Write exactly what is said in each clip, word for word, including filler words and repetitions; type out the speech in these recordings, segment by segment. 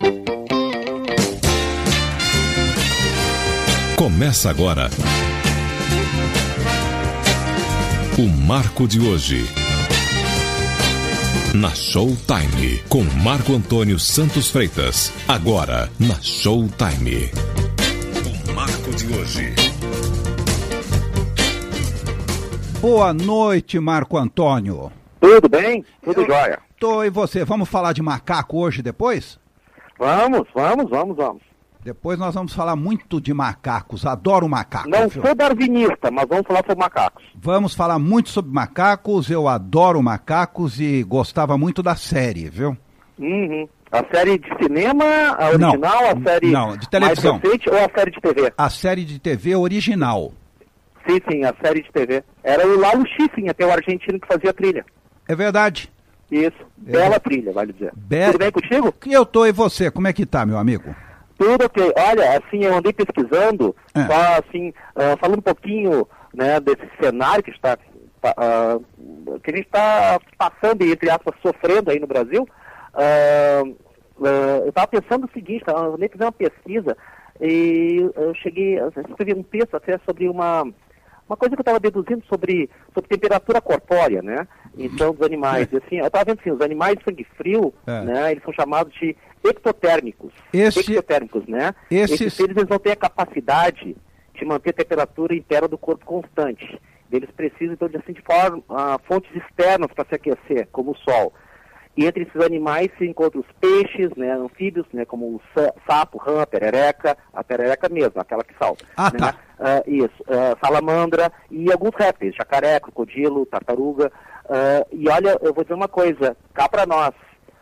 Começa agora o Marco de Hoje, na Showtime, com Marco Antônio Santos Freitas. Agora, na Showtime. O Marco de Hoje. Boa noite, Marco Antônio. Tudo bem? Tudo jóia. Tô, e você? Vamos falar de macaco hoje depois? Vamos, vamos, vamos, vamos. Depois nós vamos falar muito de macacos. Adoro macaco. Não viu? sou darwinista, mas vamos falar sobre macacos. Vamos falar muito sobre macacos. Eu adoro macacos e gostava muito da série, viu? Uhum. A série de cinema, a original, não, a série não, de televisão. mais recente ou a série de T V? A série de T V original. Sim, sim, a série de T V. Era o Lalo Schifrin, até o argentino que fazia a trilha. É verdade. Isso, É. bela trilha, vale dizer. Be... Tudo bem contigo? Que eu tô, e você? Como é que tá, meu amigo? Tudo ok. Olha, assim, eu andei pesquisando, É. só assim, uh, falando um pouquinho, né, desse cenário que está, uh, que a gente está passando e, entre aspas, sofrendo aí no Brasil. Uh, uh, eu estava pensando o seguinte, eu andei fazendo uma pesquisa e eu cheguei, eu escrevi um texto até sobre uma, uma coisa que eu estava deduzindo sobre, sobre temperatura corpórea, né? Então, dos animais. E, assim, eu estava vendo assim, os animais de sangue frio, É. né, eles são chamados de ectotérmicos. Esse- Ectotérmicos, né? Esses- Esses seres eles não têm a capacidade de manter a temperatura interna do corpo constante. Eles precisam, então, de, assim, de forma, ah, fontes externas para se aquecer, como o sol. E entre esses animais se encontram os peixes, né, anfíbios, né, como o sa- sapo, rã, perereca, a perereca mesmo, aquela que salta. Ah, né? tá. Ah, isso, ah, salamandra e alguns répteis, jacaré, crocodilo, tartaruga. Ah, e olha, eu vou dizer uma coisa, cá para nós,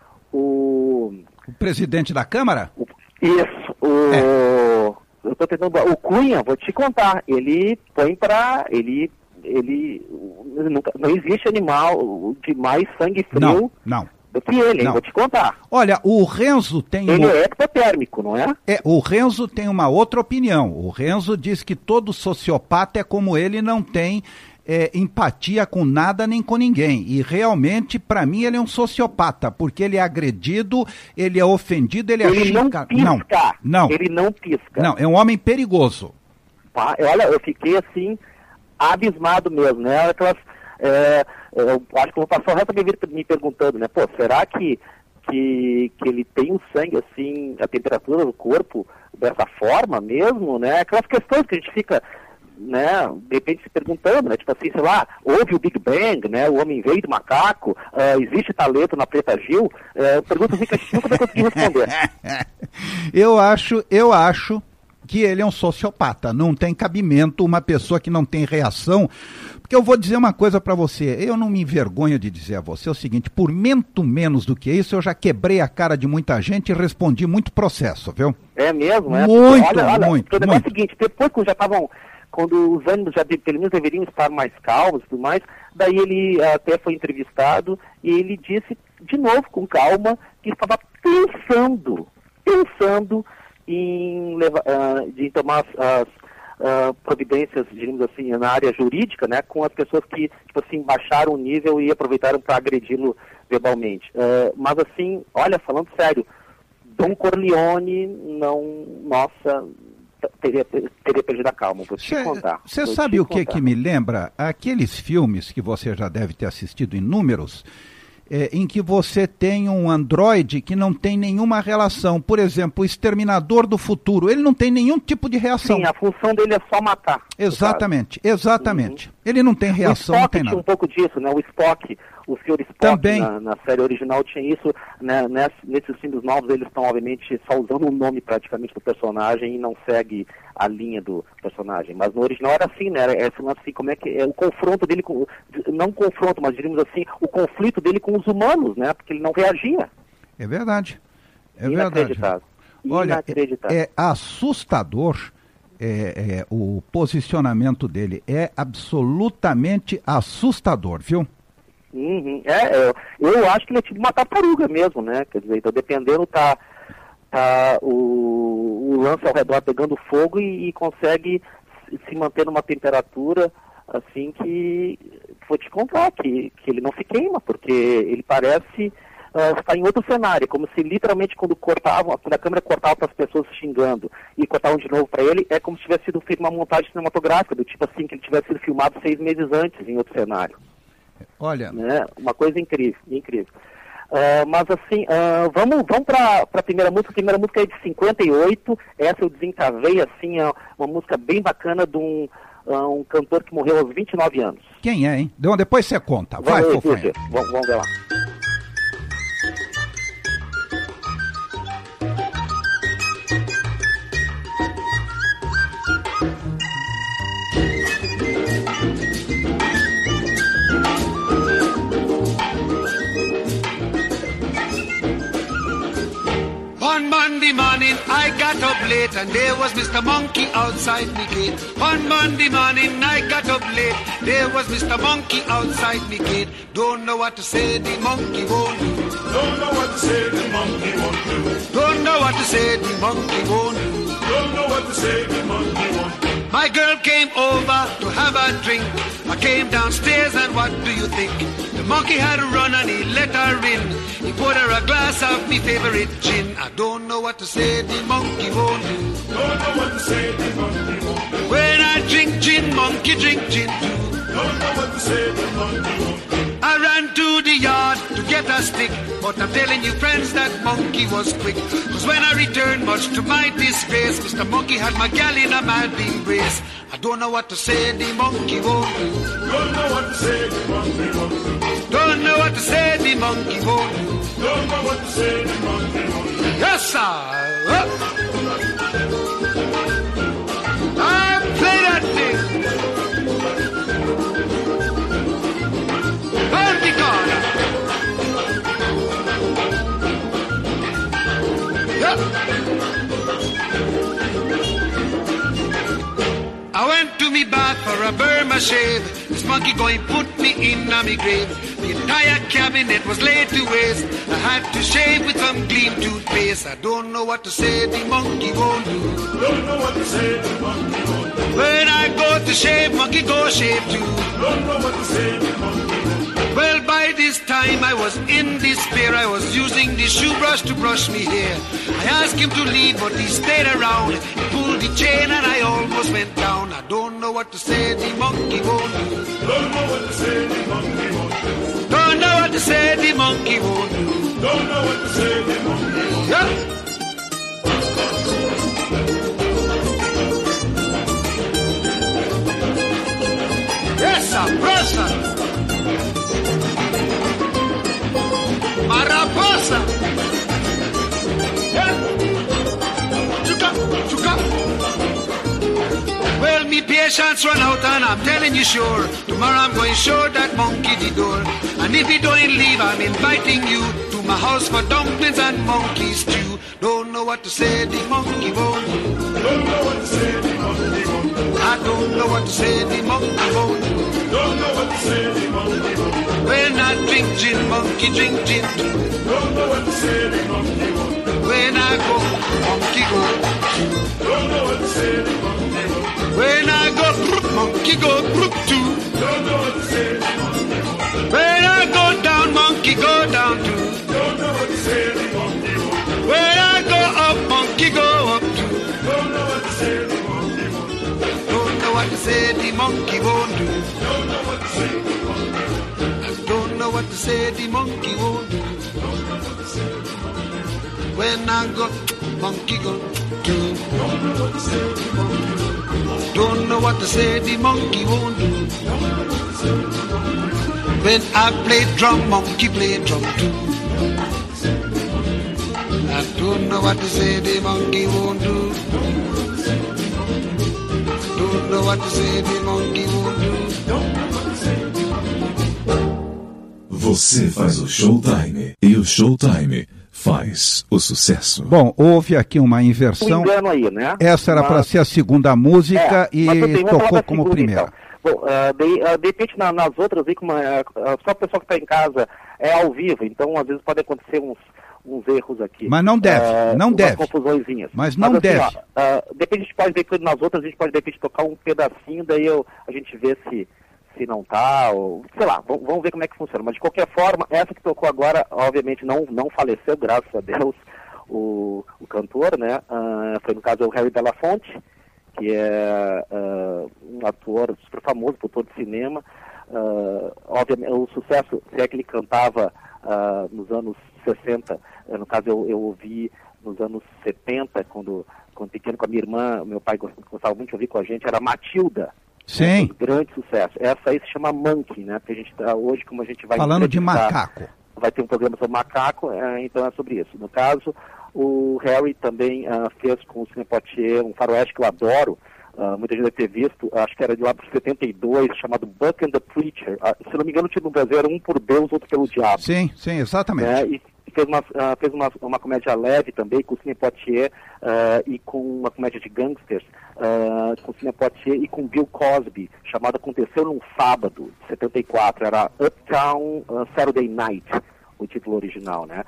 o... O presidente da Câmara? o- Isso, o... É. Eu tô tentando... O Cunha, vou te contar, ele põe para... Ele... Ele... Nunca, não existe animal de mais sangue frio Não, não. do que ele, hein? Não. Vou te contar. Olha, o Renzo tem Ele uma... é ectotérmico, não é? É, o Renzo tem uma outra opinião. O Renzo diz que todo sociopata é como ele, não tem é, empatia com nada nem com ninguém. E realmente, para mim, ele é um sociopata, porque ele é agredido, ele é ofendido, ele é Ele não chica- pisca. Não, não, Ele não pisca. não, é um homem perigoso. Pá, olha, eu fiquei assim, abismado mesmo, né? Aquelas, é, eu acho que eu vou passar o resto da minha vida me perguntando, né? Pô, será que, que, que ele tem o sangue, assim, a temperatura do corpo dessa forma mesmo, né? Aquelas questões que a gente fica, né, de repente se perguntando, né? Tipo assim, sei lá, houve o Big Bang, né? O homem veio do macaco, ah, existe talento na Preta Gil? É, perguntas assim que a gente nunca vai conseguir responder. Eu acho, eu acho que ele é um sociopata. Não tem cabimento uma pessoa que não tem reação. Porque eu vou dizer uma coisa para você, eu não me envergonho de dizer a você o seguinte, por muito menos do que isso, eu já quebrei a cara de muita gente e respondi muito processo, viu? É mesmo, é? Muito, olha, olha, muito, o negócio é muito. o seguinte, depois que já estavam, quando os ânimos já de- pelo menos deveriam estar mais calmos e tudo mais, daí ele ah, até foi entrevistado e ele disse, de novo, com calma, que estava pensando, pensando em, leva, ah, de tomar as, as ah, providências, digamos assim, na área jurídica, né, com as pessoas que, tipo assim, baixaram o nível e aproveitaram para agredi-lo verbalmente. Ah, mas assim, olha, falando sério, Dom Corleone não, nossa, teria, teria perdido a calma, vou te contar. Você vou sabe te o que contar. que me lembra? Aqueles filmes que você já deve ter assistido inúmeros, é, em que você tem um androide que não tem nenhuma relação. Por exemplo, o Exterminador do Futuro, ele não tem nenhum tipo de reação. Sim, a função dele é só matar. no Exatamente, exatamente. Ele não tem caso. O reação, não Spock tem tinha nada. um pouco disso, né? O Spock, o senhor Spock Também. Na, na série original tinha isso, né? Ness, nesses filmes novos eles estão, obviamente, só usando o nome praticamente do personagem e não segue a linha do personagem. Mas no original era assim, né? Era assim, como é que é o confronto dele com, não confronto, mas diríamos assim, o conflito dele com os humanos, né? Porque ele não reagia. É verdade. É verdade. Inacreditável. Olha, Inacreditável. é, é assustador é, é, o posicionamento dele. É absolutamente assustador, viu? Uhum. É, eu, eu acho que ele é tipo uma tartaruga mesmo, né? Quer dizer, então dependendo, tá, tá o, o lance ao redor pegando fogo e, e consegue se manter numa temperatura assim que vou te contar que, que ele não se queima, porque ele parece uh, está em outro cenário, como se literalmente quando cortavam, quando a câmera cortava para as pessoas xingando e cortavam de novo para ele, é como se tivesse sido feito uma montagem cinematográfica, do tipo assim, que ele tivesse sido filmado seis meses antes em outro cenário. Olha... Né? Uma coisa incrível, incrível. Uh, mas assim, uh, vamos, vamos para a primeira música. A primeira música é de cinquenta e oito, essa eu desencavei, assim, é uma música bem bacana de um, uh, um cantor que morreu aos vinte e nove anos. Quem é, hein? Depois você conta. Vai, vamos, Fofanha. Vamos, vamos ver lá. One Monday morning I got up late and there was Mister Monkey outside me gate. One Monday morning I got up late, there was Mister Monkey outside me gate. Don't know what to say, the monkey won't do. Don't know what to say, the monkey won't do. Don't know what to say, the monkey won't do. Don't know what to say, the monkey won't do. My girl came over to have a drink. I came downstairs and what do you think? The monkey had a run and he let her in. He poured her a glass of me favorite gin. I don't know what to say, the monkey won't do. Don't know what to say, the monkey won't do. When I drink gin, monkey drink gin too. Don't know what to say, the monkey won't do. I ran to the yard to get a stick, but I'm telling you friends that monkey was quick. Cause when I returned, much to my disgrace, Mister Monkey had my gal in a mad embrace. I don't know what to say, the monkey won't do. Don't know what to say, the monkey won't do. Don't know what to say, the monkey won't do. Don't know what to say, the monkey won't do. Yes, sir. Up. I play that thing. Hold the corner. Yep. I went to me bath for a Burma shave. This monkey going put me in a me grave. The entire cabinet was laid to waste. I had to shave with some clean toothpaste. I don't know what to say, the monkey won't do. Don't know what to say, the monkey won't do. When I go to shave, monkey go shave too. Don't know what to say, the monkey won't do. Well, by this time I was in despair. I was using the shoe brush to brush me hair. I asked him to leave, but he stayed around. He pulled the chain and I almost went down. I don't know what to say, the monkey won't do. Don't know what to say, the monkey won't do. Don't know what to say, the monkey won't do. Don't know what to say, the monkey won't do. Yeah. Yes, sir, brother. Maraposa. Yeah. Chuka, chuka. Well, me patience run out and I'm telling you sure. Tomorrow I'm going to show that monkey the door. And if he don't leave, I'm inviting you to my house for dumplings and monkey stew. Don't know what to say, the monkey won't do. Don't know what to say, the monkey won't do. I don't know what to say, the monkey won't do. Don't know what to say, the monkey won't do. When I drink gin, monkey drink gin too. Don't know what to say, the monkey won't do. When I go, monkey go. Don't know what to say, the monkey won't do. When I go, monkey go too. Don't know what to say, the monkey won't do. When I go down, monkey go down too. Don't know what to say, the monkey won't do. When I go up, monkey go up too. Don't know what to say, the monkey won't do. Don't know what to say, the monkey won't do. Don't know what to say, the monkey won't do. I don't know what to say, the monkey won't do. Don't know what to say, the monkey won't do. When I go, monkey go too. Don't know what to say, the monkey won't do. Don't know what to say, the monkey won't do. Don't know what to say, the monkey won't do. When I play drum, monkey play drum too. I don't know what to say, the monkey won't do. Don't know what to say, the monkey won't do. Você faz o Showtime e o Showtime faz o sucesso. Bom, houve aqui uma inversão. Um engano aí, né? Essa era Mas- para ser a segunda música É, e mas eu tenho- vamos falar tocou da como segunda, primeira. então. Bom, uh, de, uh, de repente na- nas outras, aí, como, uh, uh, só o pessoal que está em casa é ao vivo, então às vezes pode acontecer uns, uns erros aqui. Mas não deve, Uh, não umas deve. confusõezinhas. Mas não assim, deve. ó, uh, de repente a gente pode ver que nas outras, a gente pode de repente tocar um pedacinho, daí eu, a gente vê se, se não tá, ou sei lá, vamos, vamos ver como é que funciona. Mas de qualquer forma, essa que tocou agora, obviamente não, não faleceu, graças a Deus, o, o cantor, né? Uh, foi no caso o Harry Belafonte, que é uh, um ator super famoso, produtor de cinema. Uh, obviamente, o sucesso, se é que ele cantava uh, nos anos sessenta, uh, no caso eu, eu ouvi nos anos setenta, quando, quando pequeno com a minha irmã, meu pai gostava muito de ouvir com a gente, era Matilda. Sim. Um grande sucesso. Essa aí se chama Monkey, né? Porque a gente tá, hoje, como a gente vai... Falando de macaco. Vai ter um programa sobre macaco, é, então é sobre isso. No caso, o Harry também uh, fez com o Sidney Poitier um faroeste que eu adoro, uh, muita gente deve ter visto, acho que era de lá para setenta e dois, chamado Buck and the Preacher. Uh, se não me engano, o título no Brasil era Um por Deus, Outro pelo Diabo. Sim, sim, exatamente. É, e fez, uma, uh, fez uma, uma comédia leve também, com o Sidney Poitier, uh, e com uma comédia de gangsters, uh, com o Sidney Poitier e com Bill Cosby, chamada Aconteceu num Sábado, de setenta e quatro, era Uptown uh, Saturday Night, o título original, né?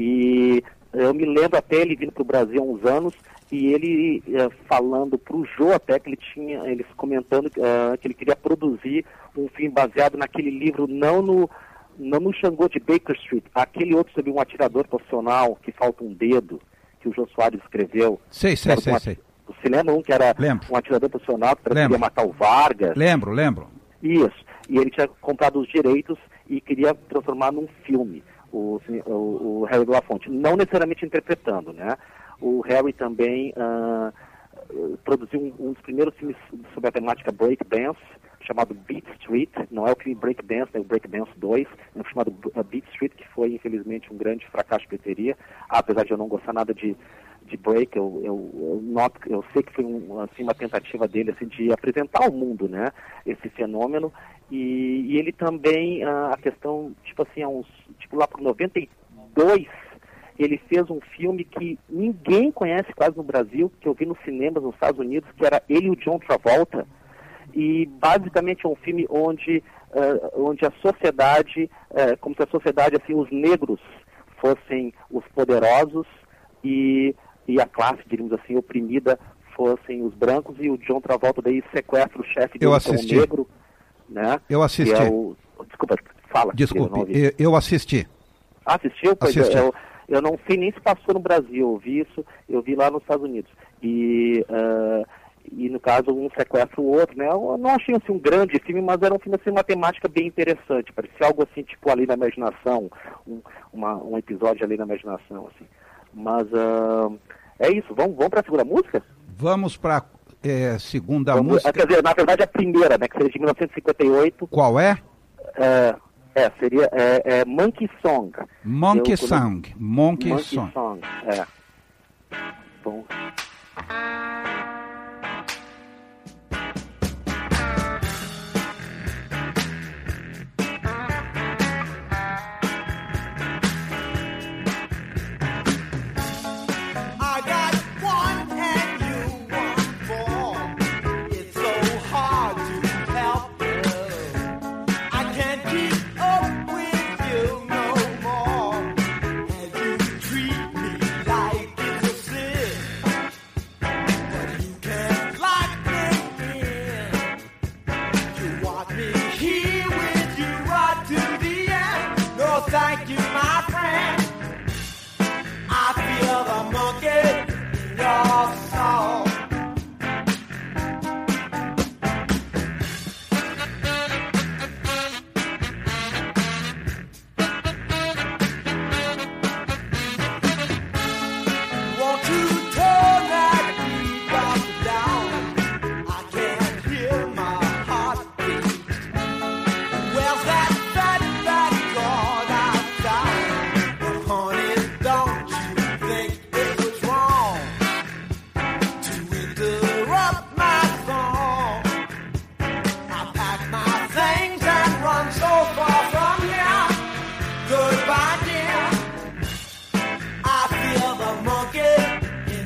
E eu me lembro até ele vindo para o Brasil há uns anos, e ele uh, falando para o Jô até que ele tinha, eles comentando uh, que ele queria produzir um filme baseado naquele livro, não no, não no Xangô de Baker Street, aquele outro sobre um atirador profissional que falta um dedo, que o Jô Soares escreveu. Sei, sei, sei, uma, sei. Você lembra um que era lembro. um atirador profissional que queria matar o Vargas? Lembro, lembro. Isso. E ele tinha comprado os direitos e queria transformar num filme o, o, o Harry Belafonte. Não necessariamente interpretando, né? O Harry também uh, produziu um, um dos primeiros filmes sobre a temática breakdance, chamado Beat Street. Não é o filme Breakdance, é o Breakdance dois, é um filme chamado Beat Street, que foi, infelizmente, um grande fracasso de bilheteria. Apesar de eu não gostar nada de, de break, eu, eu, eu, noto, eu sei que foi um, assim, uma tentativa dele assim, de apresentar ao mundo, né, esse fenômeno. E, e ele também, uh, a questão, tipo assim, uns, tipo lá para noventa e dois, ele fez um filme que ninguém conhece quase no Brasil, que eu vi nos cinemas nos Estados Unidos, que era ele e o John Travolta. E basicamente é um filme onde, uh, onde a sociedade, uh, como se a sociedade, assim, os negros fossem os poderosos e, e a classe, diríamos assim, oprimida fossem os brancos, e o John Travolta daí sequestra o chefe dele, que é um negro. Né? Eu assisti. É o... Desculpa, fala. Desculpe, eu, eu assisti. Ah, assistiu? Pois assisti. Eu, eu não sei nem se passou no Brasil, eu vi isso, eu vi lá nos Estados Unidos. E, uh, e no caso, um sequestra o outro, né? Eu não achei assim um grande filme, mas era um filme assim, uma temática bem interessante. Parecia algo assim, tipo Ali na Imaginação, um, uma, um episódio Ali na Imaginação, assim. Mas uh, é isso, vamos, vamos para a segunda música? Vamos para É, segunda Vamos, música. Quer dizer, na verdade a primeira, né? Que seria de mil novecentos e cinquenta e oito. Qual é? É, é seria é, é Monkey Song. Monkey Eu, Song. Monkey, Monkey Song. Song. É. Bom. Thank you, my friend. I feel the monkey in your soul. Won't you turn that beat up down? I can't hear my heartbeat. Where's that fat, fat God outside? Honey, don't you think it was wrong to interrupt my song? I pack my things and run so far from here. Goodbye, dear. I feel the monkey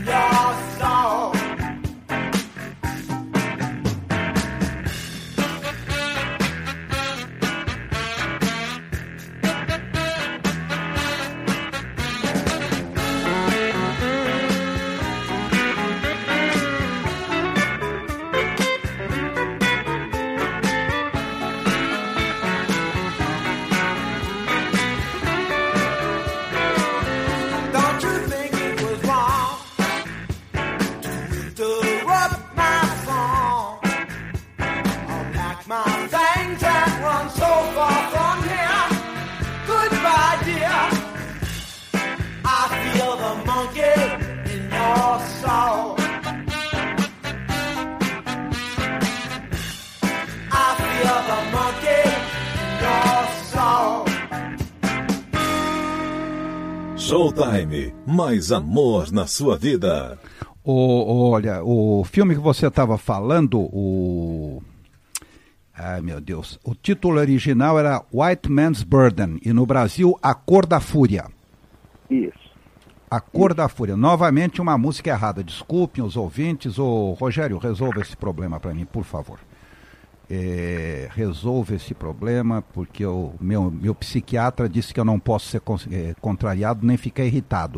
Showtime, mais amor na sua vida. O, olha, o filme que você estava falando, o... Ai, meu Deus. O título original era White Man's Burden, e no Brasil, A Cor da Fúria. Isso. A Cor da Fúria. Novamente uma música errada. Desculpem os ouvintes. Ô, Rogério, resolva esse problema para mim, por favor. É, resolva esse problema, porque o meu, meu psiquiatra disse que eu não posso ser con- é, contrariado nem ficar irritado.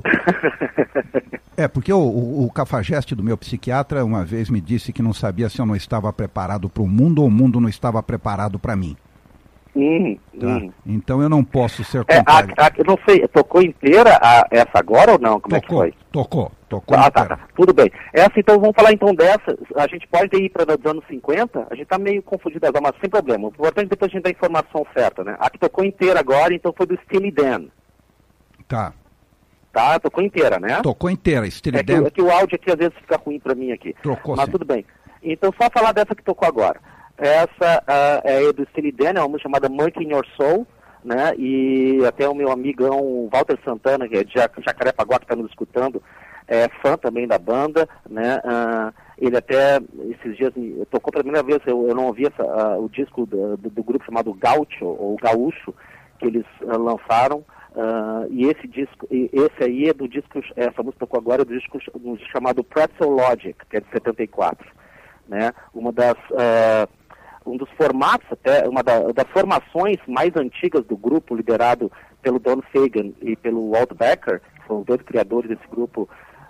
É, porque o, o, o cafajeste do meu psiquiatra uma vez me disse que não sabia se eu não estava preparado para o mundo ou o mundo não estava preparado para mim. Hum, Tá? hum. Então eu não posso ser É, a, contrariado. a, eu não sei, tocou inteira a, essa agora ou não? Como Tocou, é que foi? tocou, tocou. Ah, tá, inteira. tá, tudo bem. Essa, então, vamos falar então dessa. A gente pode ir para os anos cinquenta, a gente tá meio confundido agora, mas sem problema. O importante é depois a gente dar a informação certa, né? A que tocou inteira agora, então, foi do Steely Dan. Tá, Tá? Tocou inteira, né? tocou inteira. Steely É que, Dan é que o áudio aqui às vezes fica ruim para mim aqui. trocou Mas sim. tudo bem. Então, só falar dessa que tocou agora. Essa ah, é do Steely Dan, é uma música chamada Monkey in Your Soul, né? E até o meu amigão Walter Santana, que é de Jac- Jacarepaguá, que está nos escutando, é fã também da banda, né? Ah, ele até, esses dias, me- tocou pela primeira vez, eu, eu não ouvi essa, ah, o disco do, do, do grupo chamado Gaucho, ou Gaúcho, que eles ah, lançaram. Uh, e esse disco, e esse aí é do disco, essa música tocou agora é do disco, um disco chamado Pretzel Logic, que é de setenta e quatro, né? Uma das, uh, um dos formatos até, uma da, das formações mais antigas do grupo, liderado pelo Don Fagan e pelo Walt Becker, que foram os dois criadores desse grupo,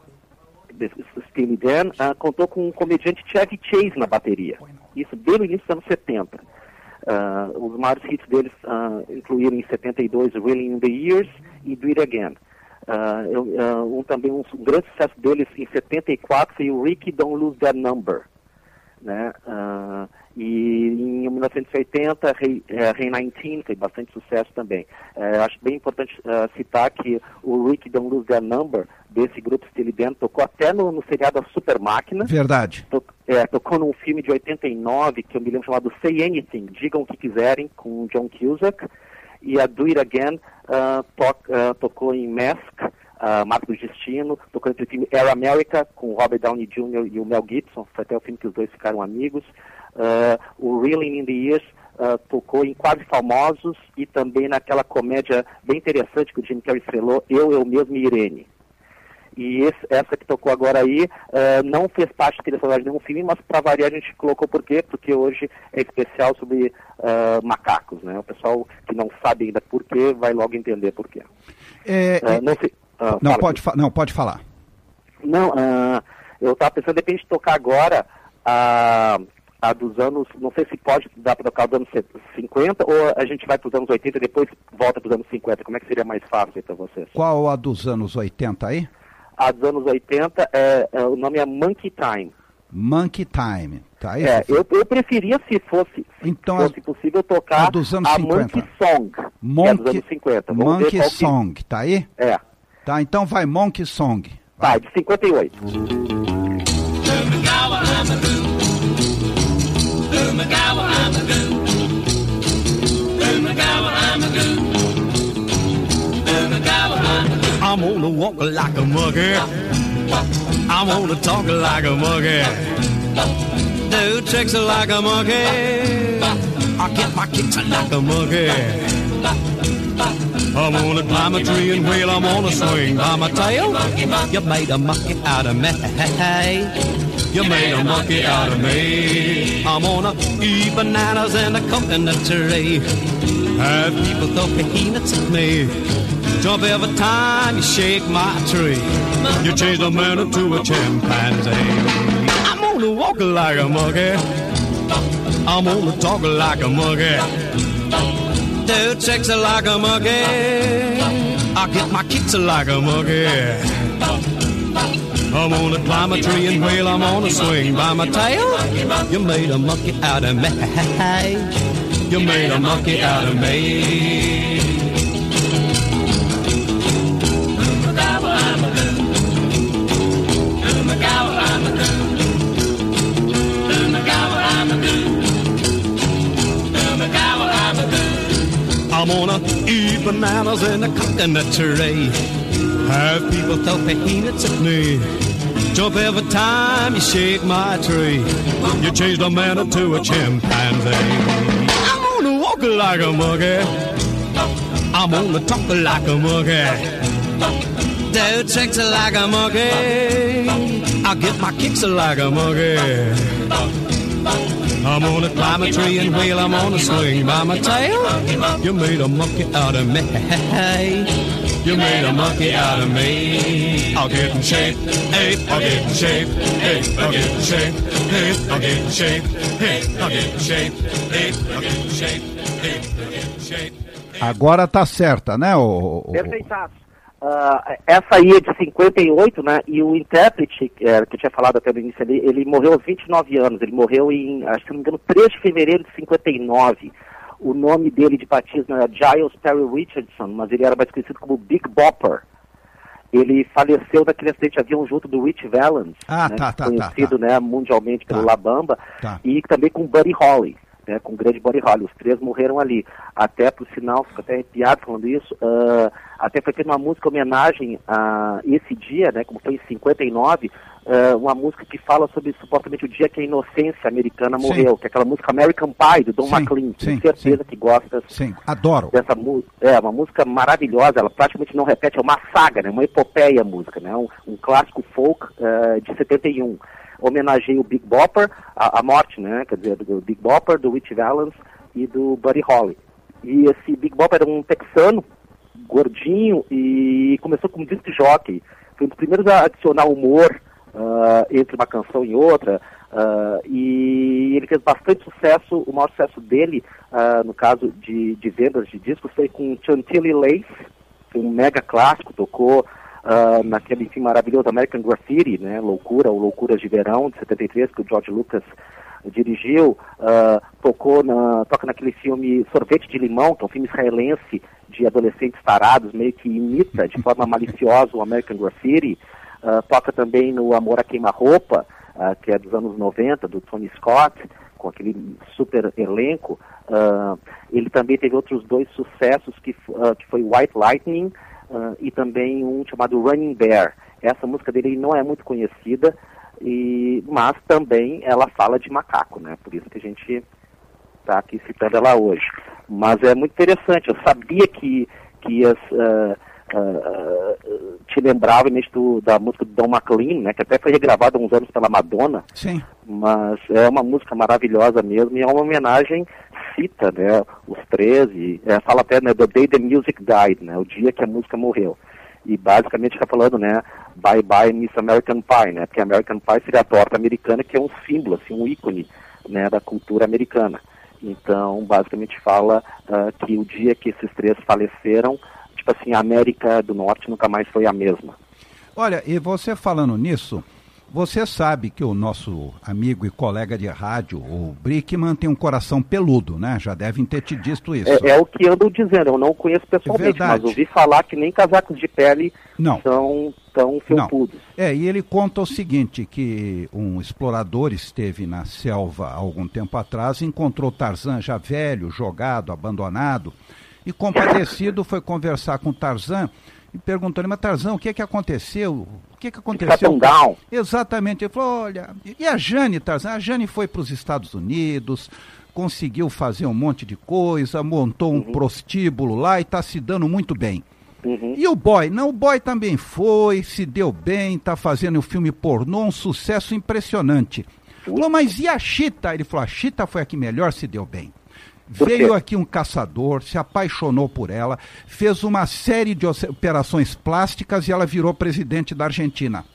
desse Steely Dan, uh, contou com o comediante Chevy Chase na bateria, isso bem no início dos anos setenta. Uh, os maiores hits deles uh, incluíram em setenta e dois Reeling in the Years e Do It Again. Uh, eu, uh, um também um, um grande sucesso deles em setenta e quatro foi o Ricky Don't Lose That Number, né? Uh, e em mil novecentos e oitenta Hey, uh, Hey dezenove foi bastante sucesso também. Uh, acho bem importante uh, citar que o Ricky Don't Lose That Number desse grupo Steely Dan tocou até no, no seriado A Super Máquina. Verdade. To- é, tocou num filme de oitenta e nove, que eu me lembro, chamado Say Anything, Digam o que Quiserem, com o John Cusack. E a Do It Again uh, to- uh, tocou em Mask, uh, Marco do Destino, tocou entre o filme Air America, com o Robert Downey Júnior e o Mel Gibson, foi até o filme que os dois ficaram amigos. Uh, o Reeling in the Years uh, tocou em Quase Famosos e também naquela comédia bem interessante que o Jim Carrey estrelou, Eu, Eu Mesmo e Irene. E esse, essa que tocou agora aí uh, não fez parte da trilha sonora de nenhum filme, mas para variar a gente colocou por quê? Porque hoje é especial sobre uh, macacos, né? O pessoal que não sabe ainda por quê vai logo entender por quê. É, Uh, não sei, uh, não, fala, pode fa- não, pode falar. Não, uh, eu estava pensando, de repente, tocar agora a, a dos anos, não sei se pode dar para tocar dos anos cinquenta ou a gente vai para os anos oitenta e depois volta para os anos cinquenta. Como é que seria mais fácil para vocês? Qual a dos anos oitenta aí? A dos anos oitenta, é, é, o nome é Monkey Time. Monkey Time, tá aí? É, eu, eu preferia, se fosse, se Então, fosse possível, tocar a dos anos a cinquenta. Monkey Song, que é dos Monkey, anos cinquenta. Vamos ver Monkey qual que- Song, tá aí? É, Tá, então vai Monkey Song. tá, de cinquenta e oito. I'm gonna walk like a monkey. I'm gonna talk like a monkey. Do tricks like a monkey. I get my kicks like a monkey. I'm gonna climb a tree and wheel. I'm gonna swing by my tail. You made a monkey out of me. You made a monkey out of me. I'm gonna eat bananas in a coconut tree. Have people throw peanuts at me. Jump every time you shake my tree. You change the man into a chimpanzee. I'm gonna walk like a monkey. I'm gonna talk like a monkey. Do tricks like a monkey. I get my kicks like a monkey. I'm gonna climb a tree and wheel. I'm gonna swing by my tail. You made a monkey out of me. You made a monkey out of me. I'm gonna eat bananas in a coconut tree. Have people throw peanuts at me. Jump every time you shake my tree. You changed a man into a chimpanzee. I'm gonna walk like a monkey. I'm gonna talk like a monkey. Do tricks like a monkey. I get my kicks like a monkey. I'm gonna climb a tree and wheel. I'm gonna swing by my tail. You made a monkey out of me. You made a monkey out of me. I'll get in shape, hey, I'll get in shape, hey, I'll get in shape, hey, I'll get in shape, hey, I'll get in shape, hey, I'll get in shape, hey, I'll get in shape. Agora tá certa, né, o... o... Perfeitaço. Uh, essa aí é de cinquenta e oito, né? E o intérprete, é, que eu tinha falado até no início ali, ele morreu aos vinte e nove anos. Ele morreu em, acho que não me engano, três de fevereiro de cinquenta e nove. O nome dele de batismo era Giles Perry Richardson, mas ele era mais conhecido como Big Bopper. Ele faleceu daquele acidente de avião junto do Rich Valens, ah, né, tá, tá, conhecido tá, tá. Né, mundialmente pelo tá. La Bamba, tá. E também com Buddy Holly. Né, com o grande Buddy Holly, os três morreram ali. Até, por sinal, fico até arrepiado falando isso, uh, até foi feita uma música em homenagem a esse dia, né, como foi em cinquenta e nove, uh, uma música que fala sobre supostamente o dia que a inocência americana morreu, sim. Que é aquela música American Pie, do Don sim, McLean. Tenho certeza sim. que gosta sim, adoro. Dessa música. É, uma música maravilhosa, ela praticamente não repete, é uma saga, né, uma epopeia a música, né, um, um clássico folk uh, de setenta e um. Homenageia o Big Bopper, a, a morte, né, quer dizer, do Big Bopper, do Rich Valens e do Buddy Holly. E esse Big Bopper era um texano, gordinho, e começou como disc jockey. Foi um dos primeiros a adicionar humor uh, entre uma canção e outra, uh, e ele fez bastante sucesso. O maior sucesso dele, uh, no caso de, de vendas de discos, foi com Chantilly Lace, foi um mega clássico, tocou Uh, naquele filme maravilhoso American Graffiti, né, Loucura ou Loucuras de Verão, de setenta e três, que o George Lucas dirigiu, uh, tocou na, toca naquele filme Sorvete de Limão, que é um filme israelense de adolescentes tarados, meio que imita de forma maliciosa o American Graffiti, uh, toca também no Amor a Queima-Roupa, uh, que é dos anos noventa, do Tony Scott, com aquele super elenco. Uh, ele também teve outros dois sucessos, que, uh, que foi White Lightning, Uh, e também um chamado Running Bear. Essa música dele não é muito conhecida, e, mas também ela fala de macaco, né? Por isso que a gente está aqui citando ela hoje. Mas é muito interessante, eu sabia que, que as, uh, uh, te lembrava do, da música do Don McLean, né? Que até foi regravada há uns anos pela Madonna. Sim. Mas é uma música maravilhosa mesmo, e é uma homenagem, cita, né, os treze, é, fala até, né, The Day the Music Died, né, o dia que a música morreu. E basicamente está falando, né, Bye Bye Miss American Pie, né, porque American Pie seria a torta americana, que é um símbolo, assim, um ícone, né, da cultura americana. Então, basicamente fala uh, que o dia que esses três faleceram, tipo assim, a América do Norte nunca mais foi a mesma. Olha, e você falando nisso, você sabe que o nosso amigo e colega de rádio, o Brickman, tem um coração peludo, né? Já devem ter te dito isso. É, é o que andam dizendo, eu não o conheço pessoalmente, é mas ouvi falar que nem casacos de pele não. são tão felpudos. É, e ele conta o seguinte, que um explorador esteve na selva há algum tempo atrás, encontrou Tarzan já velho, jogado, abandonado, e compadecido foi conversar com Tarzan, e perguntou-lhe, mas Tarzan, o que é que aconteceu? O que é que aconteceu? Down. Exatamente. Ele falou, olha, e a Jane, Tarzan? A Jane foi para os Estados Unidos, conseguiu fazer um monte de coisa, montou um uhum. prostíbulo lá e está se dando muito bem. Uhum. E o boy? Não, o boy também foi, se deu bem, está fazendo um filme pornô, um sucesso impressionante. Uhum. Falou, mas e a Chita? Ele falou, a Chita foi a que melhor se deu bem. Veio aqui um caçador, se apaixonou por ela, fez uma série de operações plásticas e ela virou presidente da Argentina.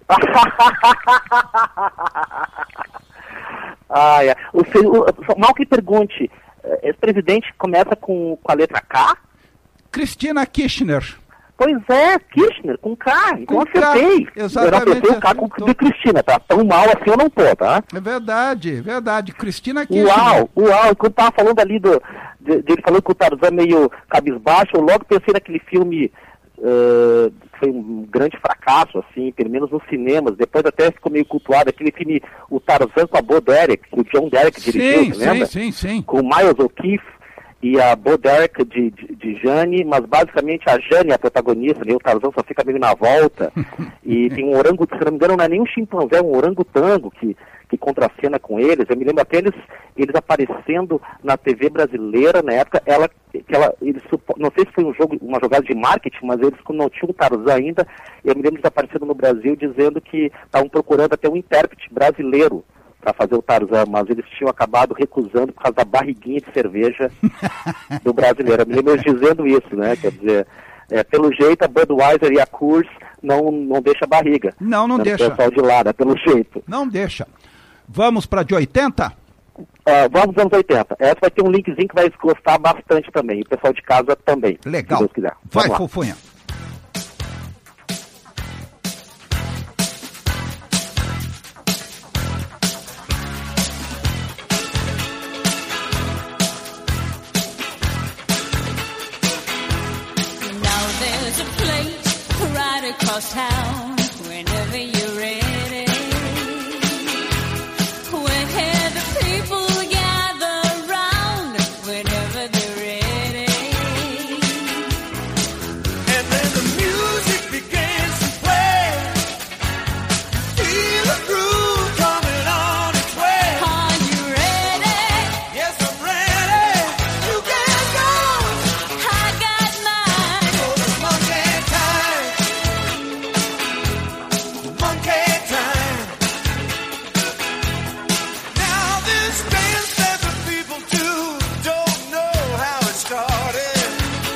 ah, é. o, o, mal que pergunte, esse presidente começa com, com a letra K? Cristina Kirchner. Pois é, Kirchner, com K, então com acertei. K, exatamente. Eu não acertei o K com de Cristina, tá? Tão mal assim eu não tô, tá? É verdade, verdade, Cristina Kirchner. Uau, uau, quando tava falando ali do, de, de ele falando que o Tarzan meio cabisbaixo, eu logo pensei naquele filme, uh, que foi um grande fracasso, assim, pelo menos nos cinemas, depois até ficou meio cultuado, aquele filme, o Tarzan com a Bo Derek, que o John Derek dirigiu, sim, lembra? Sim, sim, sim. Com o Miles O'Keefe. e a Bo Derek de, de, de Jane, mas basicamente a Jane é a protagonista, né? O Tarzan só fica meio na volta, e tem um orango, se não me engano, não é nem um chimpanzé, é um orangotango que, que contracena com eles. Eu me lembro até eles, eles aparecendo na T V brasileira, na época, ela, que ela, eles, não sei se foi um jogo, uma jogada de marketing, mas eles, quando não tinham o Tarzan ainda, eu me lembro eles aparecendo no Brasil dizendo que estavam procurando até um intérprete brasileiro para fazer o Tarzan, mas eles tinham acabado recusando por causa da barriguinha de cerveja do brasileiro. Eu me lembro eles dizendo isso, né? Quer dizer, é, pelo jeito a Budweiser e a Coors não, não deixa barriga. Não, não né, deixa. O pessoal de lá, né? Pelo jeito. Não deixa. Vamos para de oitenta? Uh, vamos aos anos oitenta. Essa vai ter um linkzinho que vai gostar bastante também. O pessoal de casa também. Legal. Se Deus quiser. Vai, Vamos lá. Fofonha. Across town, whenever you're ready, where the people gather round, whenever they're ready, and then the music begins to play. Feel the groove coming on its way. Are you ready? Yes, I'm ready. You can go. I got mine. So the monkey time. Monkey time. Now this dance that the people do don't know how it started.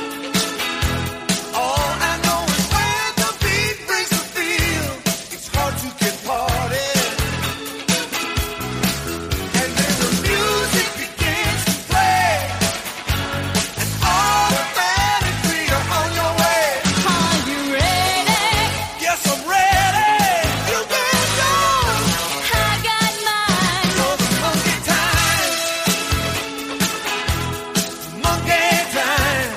All I know is when the beat breaks the field, it's hard to get parted. And then the music begins to play, and automatically you're on your way. Are you ready? Yes, I'm ready. You can go. I got mine. So the monkey time. Monkey time.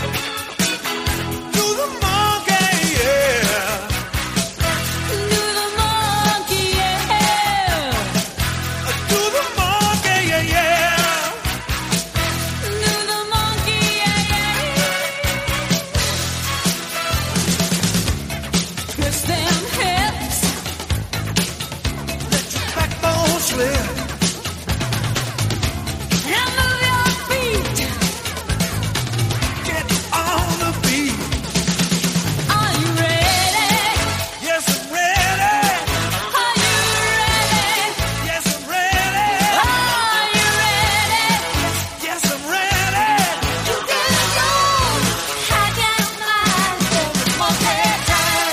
Do the monkey, yeah. Do the monkey, yeah. Do the monkey, yeah, yeah. Do the monkey, yeah, yeah. Twist them hips. Let your backbone slip. And move your feet. Get on the beat. Are you ready? Yes, I'm ready. Are you ready? Yes, I'm ready. Are you ready? Yes, I'm ready. You can go. I got mine. Monkey time.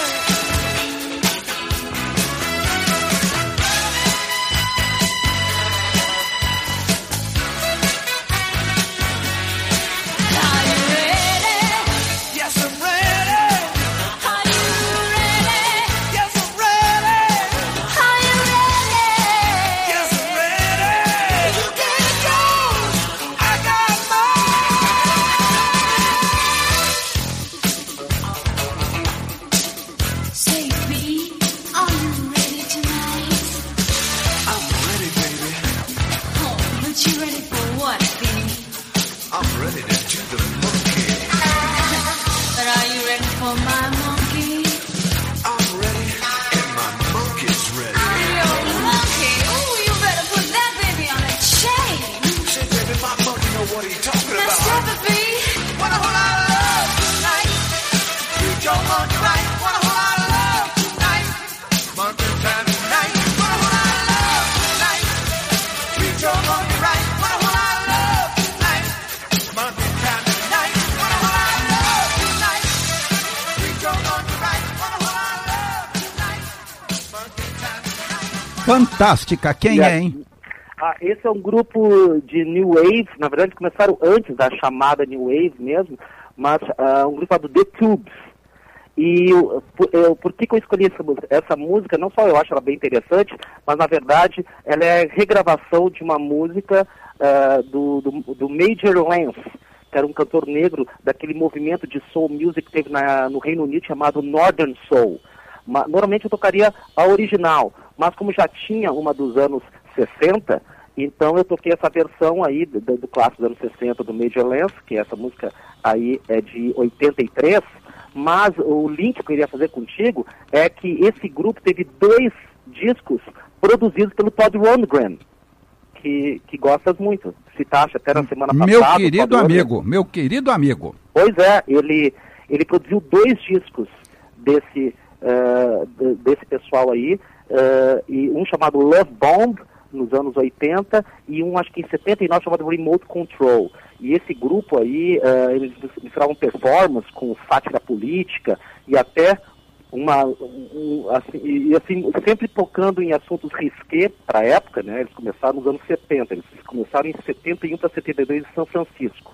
Are you ready? Yes, I'm ready. Are you ready? Yes, I'm ready. Are you ready? Yes, I'm ready. You can go. I got Say, B, are you ready tonight? I'm ready, baby. Oh, but you ready for what, B? I'm ready to do the monkey. But are you ready for my monkey? I'm ready, and my monkey's ready. Your monkey? Oh, you better put that baby on a chain. Say, baby, my monkey know what he's talking Let's about. step it, B. Want a whole lot of love tonight. Treat your monkey right. Want a whole lot of love tonight. Monkey time tonight. Want a whole lot of love tonight. Treat your monkey right. Want a whole lot of love tonight. Monkey time tonight. Want a whole lot of love tonight. Treat your monkey right. Want a whole lot of love tonight. Monkey time tonight. Fantástica. Quem E é, a- hein? Ah, esse é um grupo de New Wave, na verdade começaram antes da chamada New Wave mesmo, mas ah, um grupo chamado The Tubes. E eu- por, eu- por que, que eu escolhi essa música? Essa música, não só eu acho ela bem interessante, mas na verdade ela é regravação de uma música ah, do, do, do Major Lance, que era um cantor negro daquele movimento de soul music que teve na, no Reino Unido chamado Northern Soul. Ma- Normalmente eu tocaria a original, mas como já tinha uma dos anos sessenta, Então eu toquei essa versão aí do, do clássico dos anos sessenta do Major Lance, que essa música aí é de oitenta e três, mas o link que eu queria fazer contigo é que esse grupo teve dois discos produzidos pelo Todd Rundgren, que, que gostas muito. Citaste até na semana passada. Meu querido amigo, meu querido amigo. Pois é, ele, ele produziu dois discos desse, uh, de, desse pessoal aí, uh, e um chamado Love Bomb, nos anos oitenta, e um, acho que em setenta e nove, chamado Remote Control. E esse grupo aí, uh, eles misturavam performance com sátira política, e até uma, um, assim, e assim, sempre tocando em assuntos risqué para a época, né? Eles começaram nos anos setenta, eles começaram em setenta e um para setenta e dois em São Francisco.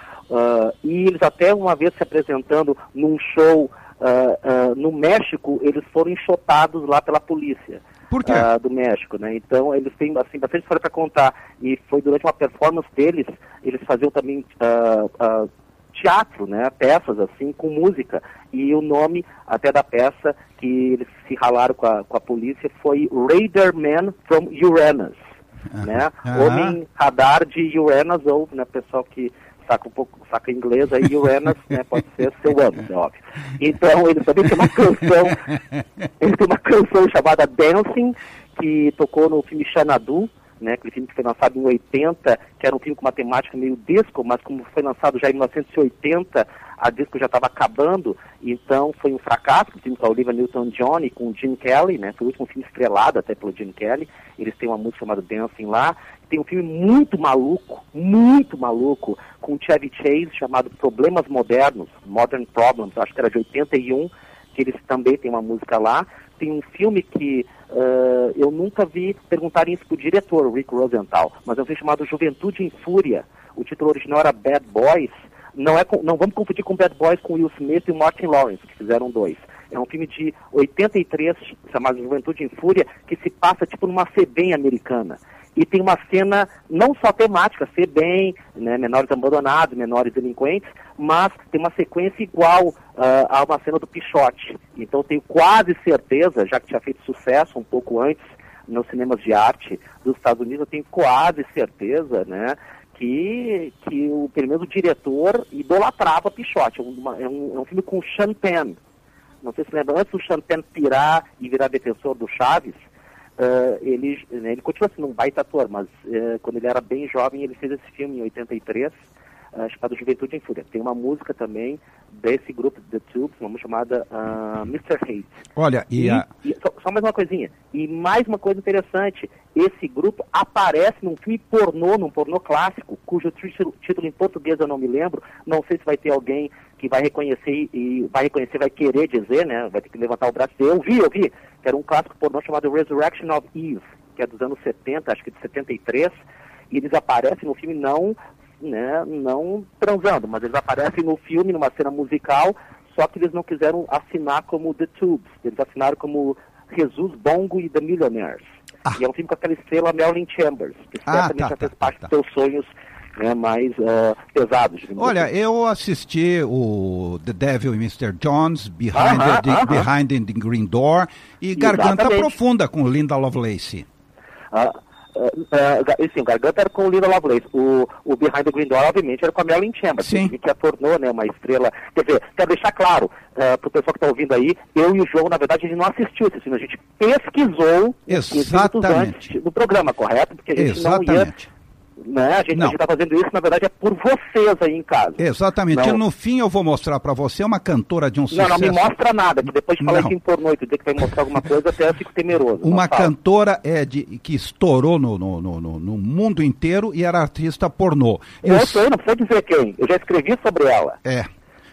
Uh, e eles até uma vez se apresentando num show uh, uh, no México, eles foram enxotados lá pela polícia. Por quê? Uh, do México, né? Então eles têm assim, bastante história para contar. E foi durante uma performance deles, eles faziam também uh, uh, teatro, né? Peças assim, com música. E o nome até da peça que eles se ralaram com a, com a polícia foi Radar Man from Uranus, uh-huh. né? Uh-huh. Homem radar de Uranus, ou, né, pessoal que saca um pouco, saca inglês aí, Uranus, né, pode ser seu ano, é óbvio. Então, eles também têm uma canção, eles têm uma canção chamada Dancing, que tocou no filme Xanadu, né, aquele filme que foi lançado em oitenta, que era um filme com uma temática meio disco, mas como foi lançado já em mil novecentos e oitenta, a disco já estava acabando, então foi um fracasso, o filme com a Olivia Newton-John e com o Gene Kelly, né, foi o último filme estrelado até pelo Gene Kelly, eles têm uma música chamada Dancing lá. Tem um filme muito maluco, muito maluco, com o Chevy Chase, chamado Problemas Modernos, Modern Problems, acho que era de oitenta e um, que eles também têm uma música lá. Tem um filme que uh, eu nunca vi perguntarem isso pro diretor, Rick Rosenthal, mas é um filme chamado Juventude em Fúria. O título original era Bad Boys. Não, é com, não vamos confundir com Bad Boys com Will Smith e Martin Lawrence, que fizeram dois. É um filme de oitenta e três, chamado Juventude em Fúria, que se passa tipo numa FEBEM americana. E tem uma cena, não só temática, FEBEM, né, menores abandonados, menores delinquentes, mas tem uma sequência igual uh, a uma cena do Pichote. Então tenho quase certeza, já que tinha feito sucesso um pouco antes nos cinemas de arte dos Estados Unidos, eu tenho quase certeza, né, que, que o, pelo menos o diretor idolatrava Pichote. É, uma, é, um, é um filme com o Sean Penn. Não sei se lembra, antes do Sean Penn pirar e virar defensor do Chaves, Uh, ele, né, ele continua sendo um baita ator, mas uh, quando ele era bem jovem, ele fez esse filme em oitenta e três, uh, chamado Juventude em Fúria. Tem uma música também desse grupo, The Tubes, uma música chamada uh, mister Hate. Olha, e, e, a... e só, só mais uma coisinha, e mais uma coisa interessante, esse grupo aparece num filme pornô, num pornô clássico, cujo título, título em português eu não me lembro, não sei se vai ter alguém que vai reconhecer e vai reconhecer, vai querer dizer, né, vai ter que levantar o braço e dizer, eu vi, eu vi, que era um clássico pornô chamado Resurrection of Eve, que é dos anos setenta, acho que de setenta e três, e eles aparecem no filme não, né, não transando, mas eles aparecem no filme, numa cena musical, só que eles não quiseram assinar como The Tubes, eles assinaram como Jesus Bongo e The Millionaires. Ah. E é um filme com aquela estrela Marilyn Chambers, que ah, certamente tá, já fez tá, parte tá. dos seus sonhos, né, mais uh, pesados. Olha, assim. eu assisti o The Devil e mister Jones, Behind, uh-huh, the, uh-huh. Behind the Green Door e Garganta Exatamente. Profunda com Linda Lovelace. Uh, uh, uh, sim, o Garganta era com o Linda Lovelace. O, o Behind the Green Door, obviamente, era com a Marilyn Chambers, Sim. que a tornou, né, uma estrela. Quer dizer, quero deixar claro uh, para o pessoal que está ouvindo aí, eu e o João, na verdade, a gente não assistiu esse filme, a gente pesquisou Exatamente. antes do programa, correto? Porque a gente Exatamente. não ia... Né? A gente está fazendo isso, na verdade, é por vocês aí em casa. Exatamente. Não. E no fim eu vou mostrar para você uma cantora de um Não, sucesso. não me mostra nada, que depois de falar Não. isso em pornô e tu dizer que vai mostrar alguma coisa, até eu fico temeroso. Uma Não fala. cantora é de, que estourou no, no, no, no- no mundo inteiro e era artista pornô. E Eu os- sei, não precisa dizer quem. Eu já escrevi sobre ela. É.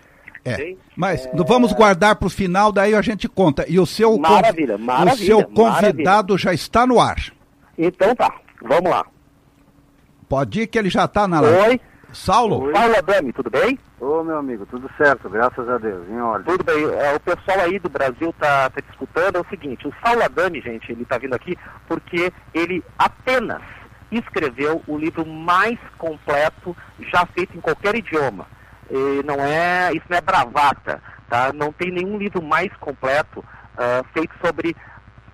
É. Ok? Mas vamos guardar para o final, daí a gente conta. E o seu, conv- Maravilha, maravilha, o seu convidado já está no ar. Então tá, vamos lá. Pode ir que ele já está na live. Oi, Saulo? Paulo Adami, tudo bem? Ô, meu amigo, tudo certo, graças a Deus, em ordem. Tudo bem. É, o pessoal aí do Brasil tá, tá te escutando. É o seguinte, o Saulo Adami, gente, ele tá vindo aqui porque ele apenas escreveu o livro mais completo já feito em qualquer idioma. E não é, isso não é bravata, tá? Não tem nenhum livro mais completo uh, feito sobre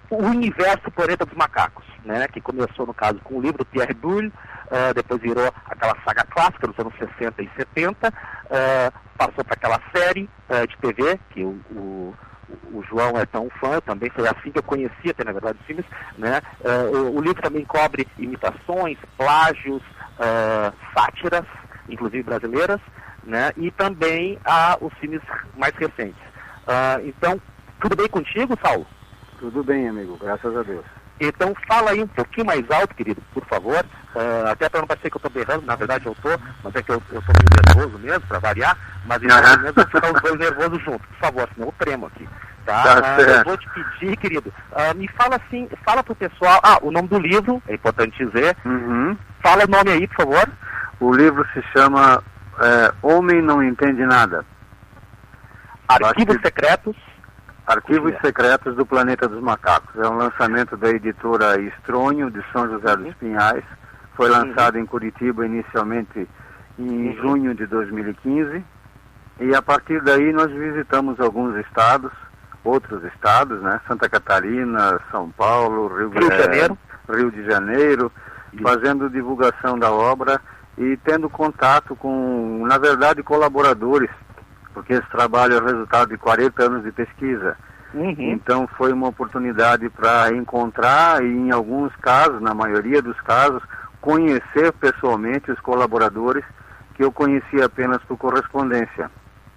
o universo Planeta dos Macacos, né, que começou, no caso, com o livro do Pierre Boulle, uh, depois virou aquela saga clássica dos anos sessenta e setenta, uh, passou para aquela série uh, de T V, que o, o, o João é tão fã, também foi assim que eu conhecia, até na verdade, os filmes, né, uh, o, o livro também cobre imitações, plágios, uh, sátiras, inclusive brasileiras, né, e também uh, os filmes mais recentes. Uh, então, tudo bem contigo, Saulo? Tudo bem, amigo, graças a Deus. Então fala aí um pouquinho mais alto, querido, por favor, uh, até para não parecer que eu estou berrando, na verdade eu estou, mas é que eu estou meio nervoso mesmo, para variar, mas em algum momento eu vou ficar os dois nervosos juntos, por favor, senão eu tremo aqui, tá? Tá uh, eu vou te pedir, querido, uh, me fala assim, fala pro pessoal, ah, o nome do livro, é importante dizer, Uhum. fala o nome aí, por favor. O livro se chama é, Homem Não Entende Nada. Arquivos que- Secretos. Arquivos É. Secretos do Planeta dos Macacos. É um lançamento da editora Estronho, de São José dos Pinhais. Foi lançado em Curitiba inicialmente em junho de dois mil e quinze. E a partir daí nós visitamos alguns estados, outros estados, né? Santa Catarina, São Paulo, Rio, Rio de eh, Janeiro. Rio de Janeiro, fazendo divulgação da obra e tendo contato com, na verdade, colaboradores, porque esse trabalho é o resultado de quarenta anos de pesquisa. Uhum. Então foi uma oportunidade para encontrar e, em alguns casos, na maioria dos casos, conhecer pessoalmente os colaboradores que eu conhecia apenas por correspondência.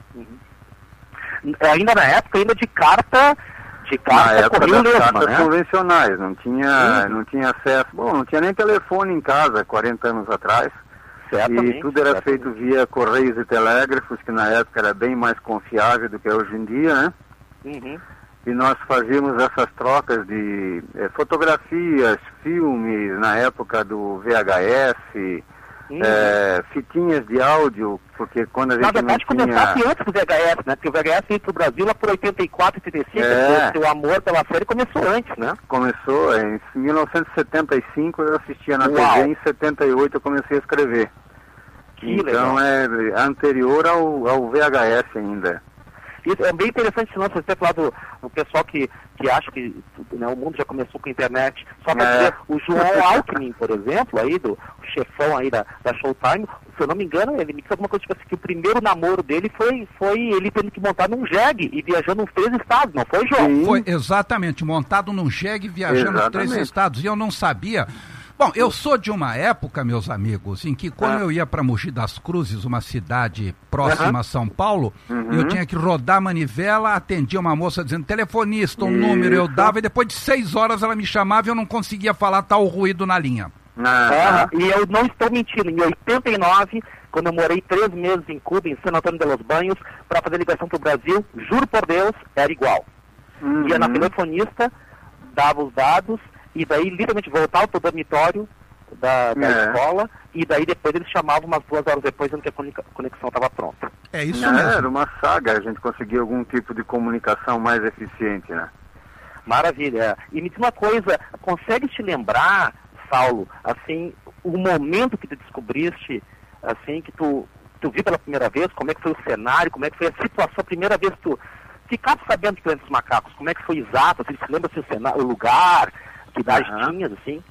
Ainda na época, ainda de carta, de Na carta época correio das mesmo, cartas né? convencionais, não tinha, Uhum. não tinha acesso, bom, não tinha nem telefone em casa quarenta anos atrás. Certamente, E tudo era certamente. feito via correios e telégrafos, que na época era bem mais confiável do que é hoje em dia, né? Uhum. E nós fazíamos essas trocas de eh, fotografias, filmes, na época do V H S, Uhum. eh, fitinhas de áudio, porque quando a gente Na verdade, não tinha... começasse antes do V H S, né? Porque o V H S veio pro Brasil lá por oitenta e quatro, oitenta e cinco, É. o amor pela série começou antes, né? Começou em mil novecentos e setenta e cinco, eu assistia na Uau. T V, em setenta e oito eu comecei a escrever. Que Então legal. é anterior ao, ao V H S ainda. Isso é bem interessante, senão você ter falado do pessoal que, que acha que, né, o mundo já começou com a internet. Só para É. dizer, o João Alckmin, por exemplo, aí, do o chefão aí da, da Showtime, se eu não me engano, ele me disse alguma coisa tipo assim, que o primeiro namoro dele foi, foi ele tendo que montar num jegue e viajando uns três estados, não foi, João? Sim. Foi exatamente, montado num jegue, viajando os três Exatamente. estados. E eu não sabia. Bom, eu sou de uma época, meus amigos, em que quando Ah. eu ia para Mogi das Cruzes, uma cidade próxima Aham. a São Paulo, Uhum. eu tinha que rodar a manivela, atendia uma moça dizendo telefonista, um número eu Isso. dava, e depois de seis horas ela me chamava e eu não conseguia falar tal ruído na linha. Ah, Ah, e eu não estou mentindo, em oitenta e nove, quando eu morei três meses em Cuba, em San Antônio de los Banhos, para fazer ligação para o Brasil, juro por Deus, era igual. uhum. Ia na telefonista, dava os dados, e daí literalmente voltava para o dormitório da, da É. escola, e daí depois eles chamavam umas duas horas depois, dizendo que a comunica- conexão estava pronta. É isso É, mesmo. era uma saga, a gente conseguia algum tipo de comunicação mais eficiente, né? Maravilha. E me diz uma coisa, consegue te lembrar, Saulo, assim, o momento que tu descobriste, assim, que tu, tu viu pela primeira vez, como é que foi o cenário, como é que foi a situação, a primeira vez que tu ficasse sabendo de Planeta dos Macacos, como é que foi exato, assim, se lembra se o cenário, o lugar, que idade Aham. tinhas, assim?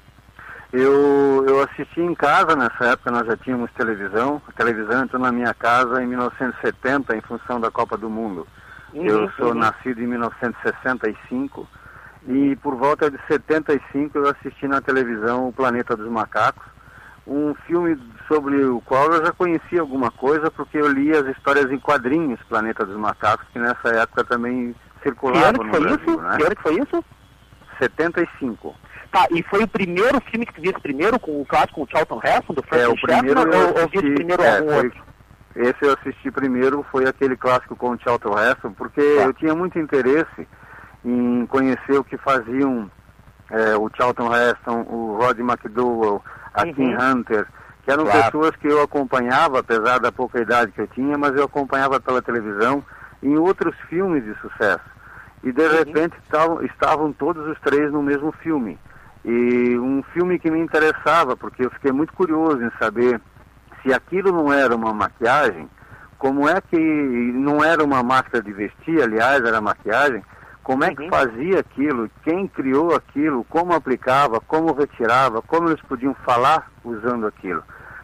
Eu, eu assisti em casa, nessa época nós já tínhamos televisão. A televisão entrou na minha casa em mil novecentos e setenta, em função da Copa do Mundo. Uhum, Eu sou uhum. nascido em mil novecentos e sessenta e cinco e por volta de setenta e cinco eu assisti na televisão O Planeta dos Macacos, um filme sobre o qual eu já conhecia alguma coisa, porque eu li as histórias em quadrinhos Planeta dos Macacos, que nessa época também Que circulavam ano que no foi Brasil, isso? né? Que ano que foi isso? setenta e cinco. Tá, e foi o primeiro filme que tu viste primeiro, com o clássico, com o Charlton Heston, do Frank É, o primeiro Chapman, eu ou, ou assisti, viste primeiro é, algum foi- outro? Esse eu assisti primeiro, foi aquele clássico com o Charlton Heston, porque Tá. eu tinha muito interesse em conhecer o que faziam é, o Charlton Heston, o Roddy McDowell, a Uhum. Kim Hunter, que eram Claro. pessoas que eu acompanhava, apesar da pouca idade que eu tinha, mas eu acompanhava pela televisão em outros filmes de sucesso. E de Uhum. repente estavam, estavam todos os três no mesmo filme. E um filme que me interessava, porque eu fiquei muito curioso em saber se aquilo não era uma maquiagem, como é que não era uma máscara de vestir, aliás, era maquiagem, como é que fazia aquilo, quem criou aquilo, como aplicava, como retirava, como eles podiam falar usando aquilo.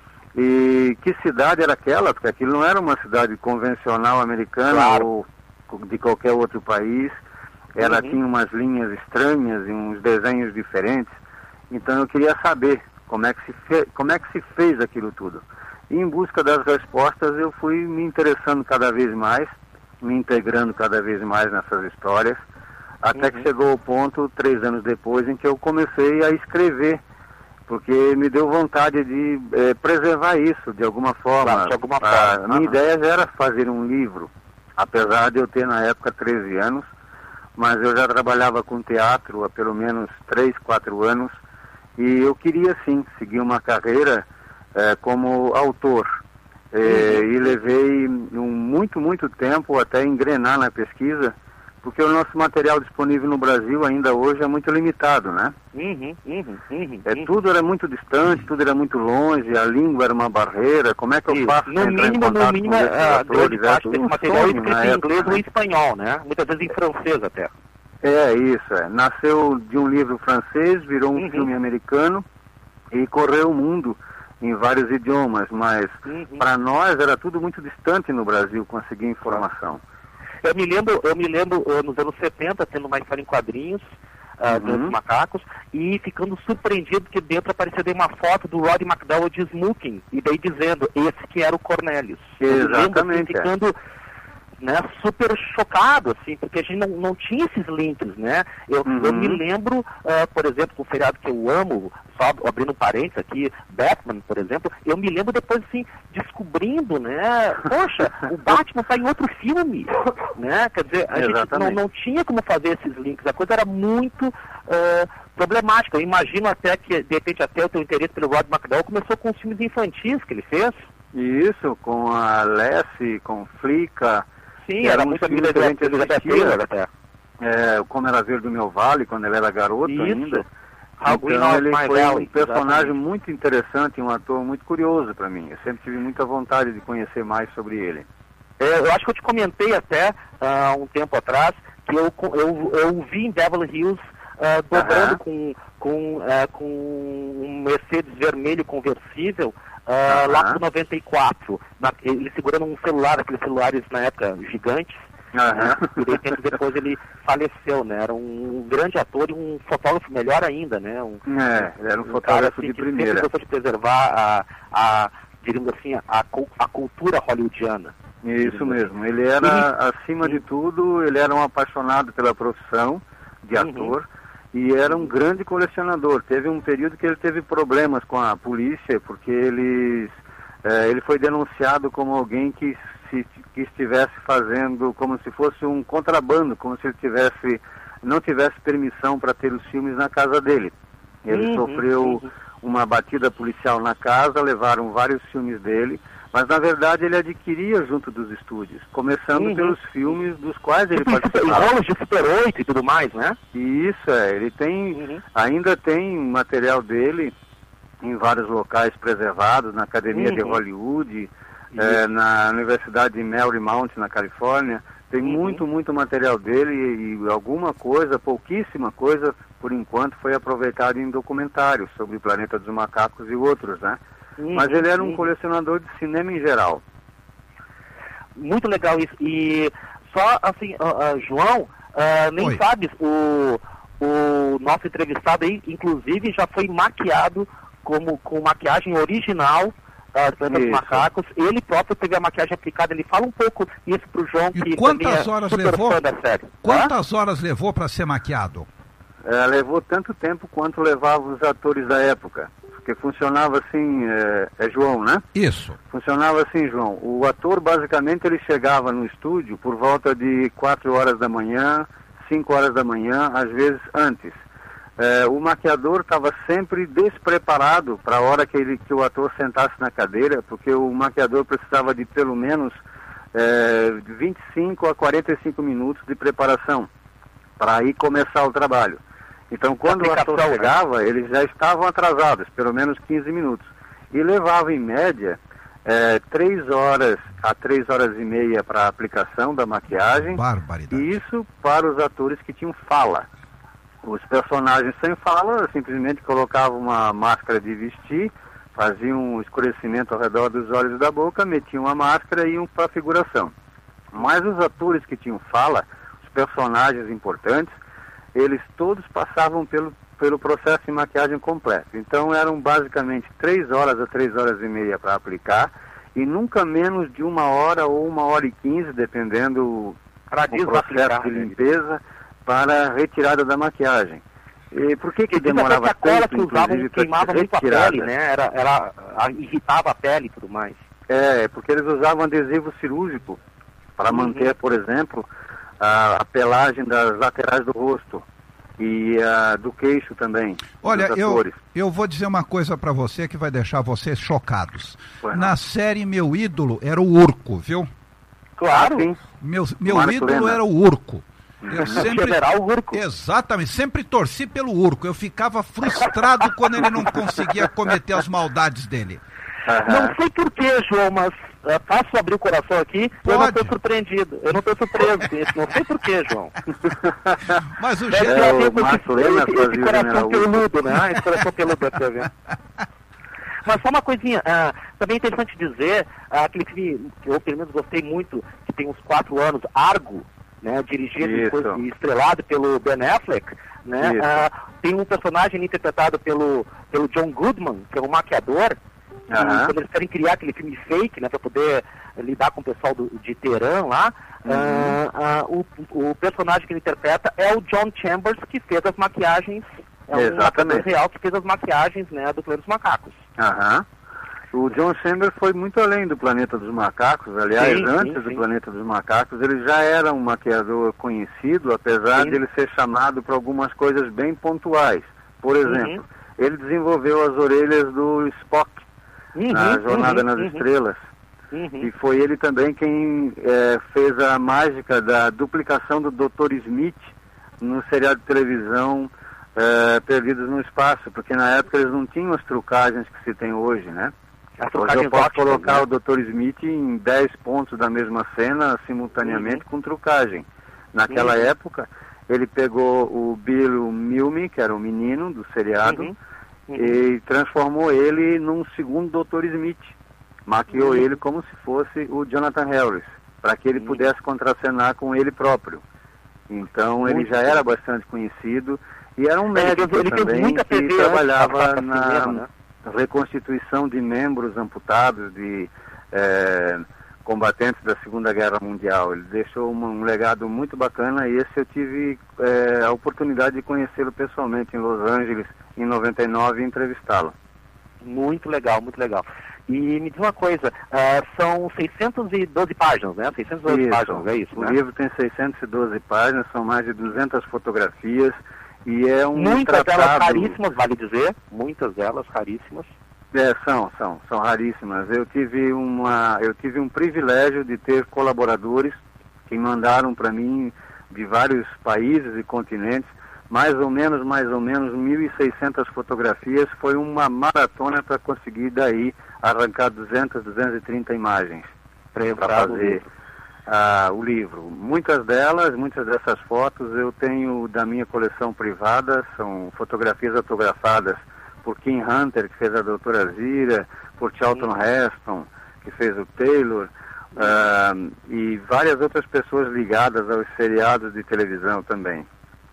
E que cidade era aquela? Porque aquilo não era uma cidade convencional americana, claro, ou de qualquer outro país. Ela uhum. tinha umas linhas estranhas e uns desenhos diferentes. Então eu queria saber como é que se, fe... como é que se fez aquilo tudo. E em busca das respostas eu fui me interessando cada vez mais, me integrando cada vez mais nessas histórias, até uhum. que chegou o ponto, três anos depois, em que eu comecei a escrever, porque me deu vontade de é, preservar isso de alguma forma. Claro, de alguma forma. A minha uhum. ideia já era fazer um livro, apesar de eu ter na época treze anos, mas eu já trabalhava com teatro há pelo menos três, quatro anos, e eu queria sim seguir uma carreira é, como autor. É, uhum. E levei um, muito, muito tempo até engrenar na pesquisa, porque o nosso material disponível no Brasil ainda hoje é muito limitado, né? Uhum, uhum, uhum, é, tudo era muito distante, tudo era muito longe, a língua era uma barreira. Como é que eu faço para entrar em contato no mínimo, com esses a atores? grande parte desse material é escrito em inglês ou em espanhol, né? Muitas vezes em francês até. É, isso. É. Nasceu de um livro francês, virou um uhum. filme americano e correu o mundo em vários idiomas, mas uhum. para nós era tudo muito distante no Brasil conseguir informação. Eu me lembro, eu me lembro uh, nos anos setenta, tendo uma história em quadrinhos uh, uhum. dos macacos, e ficando surpreendido que dentro apareceu daí uma foto do Roddy McDowell de smoking, e daí dizendo, esse que era o Cornelius. Exatamente. Eu lembro, assim, ficando né, super chocado, assim, porque a gente não, não tinha esses links, né? Eu, uhum. eu me lembro, uh, por exemplo, um seriado que eu amo, só abrindo um parênteses aqui, Batman, por exemplo, eu me lembro depois, assim, descobrindo, né? Poxa, o Batman está em outro filme, né? Quer dizer, a Exatamente. gente não, não tinha como fazer esses links, a coisa era muito uh, problemática. Eu imagino até que, de repente, até o teu interesse pelo Roddy McDowell começou com os filmes infantis que ele fez. Isso, com a Lassie, com Flica. Sim, era, era muito amigo da gente até. É, Como Era Verde do Meu Vale, quando ele era garoto Isso. ainda. How então ele foi Valley, um personagem exatamente. muito interessante, um ator muito curioso para mim. Eu sempre tive muita vontade de conhecer mais sobre ele. É, eu acho que eu te comentei até há uh, um tempo atrás que eu, eu, eu vi em Beverly Hills uh, dobrando uh-huh. com, com, uh, com um Mercedes vermelho conversível. Uh, uh-huh. Lá por noventa e quatro, na, ele segurando um celular, aqueles celulares na época gigantes, uh-huh. né? E de repente depois ele faleceu, né? Era um grande ator e um fotógrafo melhor ainda, né? Um, é, era um, um fotógrafo cara, assim, de primeira. Sempre gostou de preservar a, a diríamos assim, a, a cultura hollywoodiana. Isso mesmo, ele era, e, acima e, de tudo, ele era um apaixonado pela profissão de ator. Uhum. E era um grande colecionador. Teve um período que ele teve problemas com a polícia, porque ele, é, ele foi denunciado como alguém que, se, que estivesse fazendo como se fosse um contrabando, como se ele tivesse, não tivesse permissão para ter os filmes na casa dele. Ele uhum, sofreu uhum. uma batida policial na casa, levaram vários filmes dele, mas na verdade ele adquiria junto dos estúdios, começando uhum. pelos filmes dos quais ele participava. Rolos de Super oito e tudo mais, né? Isso, é. Ele tem, uhum. ainda tem material dele em vários locais preservados, na Academia uhum. de Hollywood, é, na Universidade de Marymount, na Califórnia. Tem uhum. muito, muito material dele e, e alguma coisa, pouquíssima coisa, por enquanto, foi aproveitado em documentários sobre o Planeta dos Macacos e outros, né? Uhum, Mas ele era um uhum. colecionador de cinema em geral. Muito legal isso. E só assim, uh, uh, João, uh, nem Oi. sabes, o, o nosso entrevistado aí, inclusive, já foi maquiado como, com maquiagem original uh, dos macacos. Ele próprio teve a maquiagem aplicada. Ele fala um pouco isso pro João. E que quantas é horas super levou? fã da série. Quantas ah? horas levou para ser maquiado? É, levou tanto tempo quanto levavam os atores da época. Porque funcionava assim, é, é João, né? Isso. Funcionava assim, João. O ator, basicamente, ele chegava no estúdio por volta de quatro horas da manhã, cinco horas da manhã, às vezes antes. É, o maquiador estava sempre despreparado para a hora que, ele, que o ator sentasse na cadeira, porque o maquiador precisava de pelo menos é, vinte e cinco a quarenta e cinco minutos de preparação para aí começar o trabalho. Então, quando o ator chegava, né? eles já estavam atrasados, pelo menos quinze minutos. E levava, em média, é, três horas a três horas e meia para a aplicação da maquiagem. Barbaridade. E isso para os atores que tinham fala. Os personagens sem fala simplesmente colocavam uma máscara de vestir, faziam um escurecimento ao redor dos olhos e da boca, metiam a máscara e iam para a figuração. Mas os atores que tinham fala, os personagens importantes, eles todos passavam pelo, pelo processo de maquiagem completo. Então eram basicamente três horas a três horas e meia para aplicar e nunca menos de uma hora ou uma hora e quinze, dependendo Pra do processo de limpeza, para a retirada da maquiagem. E por que que demorava a cola tanto, que usavam inclusive, queimava para muito a retirada? pele, né? Era, era, a- irritava a pele e tudo mais. É, porque eles usavam adesivo cirúrgico para Uhum. manter, por exemplo, a, a pelagem das laterais do rosto e a do queixo também. Olha, dos eu, atores. eu vou dizer uma coisa pra você que vai deixar vocês chocados. Pois Na não. série, meu ídolo era o Urco, viu? Claro. Ah, sim. Meu, meu Marco ídolo Lena. era o Urco. Eu sempre, General Urco. exatamente, sempre torci pelo Urco. Eu ficava frustrado quando ele não conseguia cometer as maldades dele. Aham. Não sei porquê, João, mas uh, posso abrir o coração aqui? Eu não Pode. estou surpreendido. Eu não estou surpreso com isso. Não sei porquê, João. Mas o Deve jeito... ter a É, ver o com Marco esse, Lena esse, fazia esse o coração General Urco. peludo, né? Ah, esse coração peludo, deve ter a ver. Mas só uma coisinha, ah, também é interessante dizer, ah, aquele filme que eu pelo menos gostei muito, que tem uns quatro anos, Argo, né, dirigido e Isso. depois- e estrelado pelo Ben Affleck, né, Isso. ah, tem um personagem interpretado pelo, pelo John Goodman, que é um maquiador, e Aham. quando eles querem criar aquele filme fake, né, para poder lidar com o pessoal do, de Teherã lá, Uhum. ah, ah, o, o personagem que ele interpreta é o John Chambers, que fez as maquiagens, é um Exatamente. maquiador real que fez as maquiagens, né, do Planeta dos Macacos. Aham. O John Chambers foi muito além do Planeta dos Macacos. Aliás, Sim, antes sim, do sim. Planeta dos Macacos, ele já era um maquiador conhecido, apesar Sim. de ele ser chamado para algumas coisas bem pontuais. Por exemplo, Uhum. ele desenvolveu as orelhas do Spock Uhum, na Jornada uhum, nas uhum, Estrelas. uhum. E foi ele também quem eh, fez a mágica da duplicação do doutor Smith no seriado de televisão eh, Perdidos no Espaço, porque na época eles não tinham as trucagens que se tem hoje, né? As Hoje trucagens eu posso óticas, colocar né? o doutor Smith em dez pontos da mesma cena simultaneamente com trucagem. Naquela Uhum. época, ele pegou o Bill Milne, que era o menino do seriado, Uhum. Uhum. e transformou ele num segundo doutor Smith. Maquiou Uhum. ele como se fosse o Jonathan Harris, para que ele Uhum. pudesse contracenar com ele próprio. Então ele Muito já bom. era bastante conhecido e era um Ele médico fez- ele fez também muita que T V antes trabalhava pra- pra na cinema, né? reconstituição de membros amputados de eh, combatentes da Segunda Guerra Mundial. Ele deixou uma- um legado muito bacana e esse eu tive eh, a oportunidade de conhecê-lo pessoalmente em Los Angeles em noventa e nove e entrevistá-lo. Muito legal, muito legal. E me diz uma coisa, ah, são seiscentas e doze páginas, né? seiscentas e doze Isso. páginas, é isso, O né? livro tem seiscentas e doze páginas, são mais de duzentas fotografias e é um Muitas delas tratado... raríssimas, vale dizer, muitas delas raríssimas. É, são, são, são raríssimas. Eu tive uma, eu tive um privilégio de ter colaboradores que mandaram para mim de vários países e continentes, mais ou menos, mais ou menos mil e seiscentas fotografias. Foi uma maratona para conseguir daí arrancar duzentas, duzentas e trinta imagens para fazer ah, o livro. Muitas delas, muitas dessas fotos eu tenho da minha coleção privada, são fotografias autografadas por Kim Hunter, que fez a Doutora Zira, por Charlton Heston, que fez o Taylor, ah, e várias outras pessoas ligadas aos seriados de televisão também.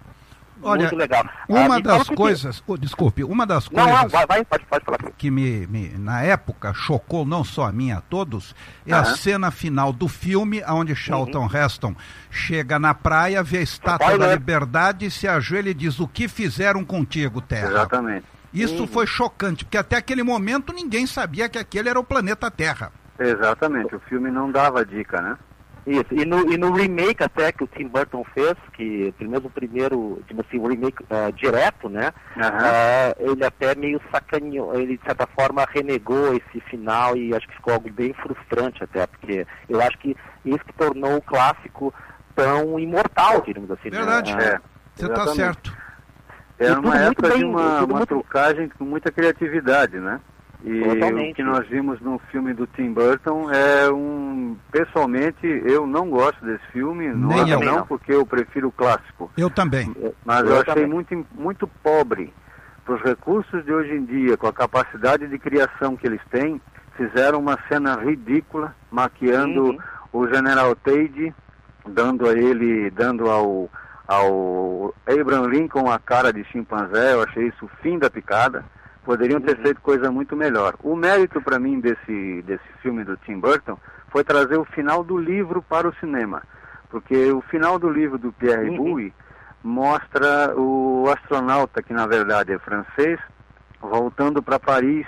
Olha, Muito legal. Ah, uma me fala das que- coisas, oh, desculpe, uma das Não, não, coisas vai, vai, pode, pode falar. que me, me, na época, chocou não só a mim, a todos, é a Aham. cena final do filme, onde Charlton Heston chega na praia, vê a Estátua Spoiler. da Liberdade, se ajoelha e diz: o que fizeram contigo, Terra? Exatamente. Isso foi chocante, porque até aquele momento ninguém sabia que aquele era o planeta Terra. Exatamente, o filme não dava dica, né? Isso, e no, e no remake até que o Tim Burton fez, que pelo menos o primeiro, tipo assim, o remake ah, direto, né? Aham. ah, ele até meio sacaneou, ele de certa forma renegou esse final e acho que ficou algo bem frustrante até, porque eu acho que isso que tornou o clássico tão imortal, digamos assim. né? Verdade. Ah, É, Você está exatamente. certo. Era E tudo uma muito época bem- de uma, tudo uma muito- trucagem com muita criatividade, né? E Totalmente. o que nós vimos no filme do Tim Burton é um... Pessoalmente, eu não gosto desse filme, não, Nem eu. não, porque eu prefiro o clássico. Eu também. Mas Eu eu achei também. muito, muito pobre. Para os recursos de hoje em dia, com a capacidade de criação que eles têm, fizeram uma cena ridícula, maquiando Uhum. o General Tade, dando a ele, dando ao, ao Abraham Lincoln a cara de chimpanzé. Eu achei isso o fim da picada. Poderiam ter Uhum. feito coisa muito melhor. O mérito para mim desse, desse filme do Tim Burton foi trazer o final do livro para o cinema. Porque o final do livro do Pierre Uhum. Boulle mostra o astronauta, que na verdade é francês, voltando para Paris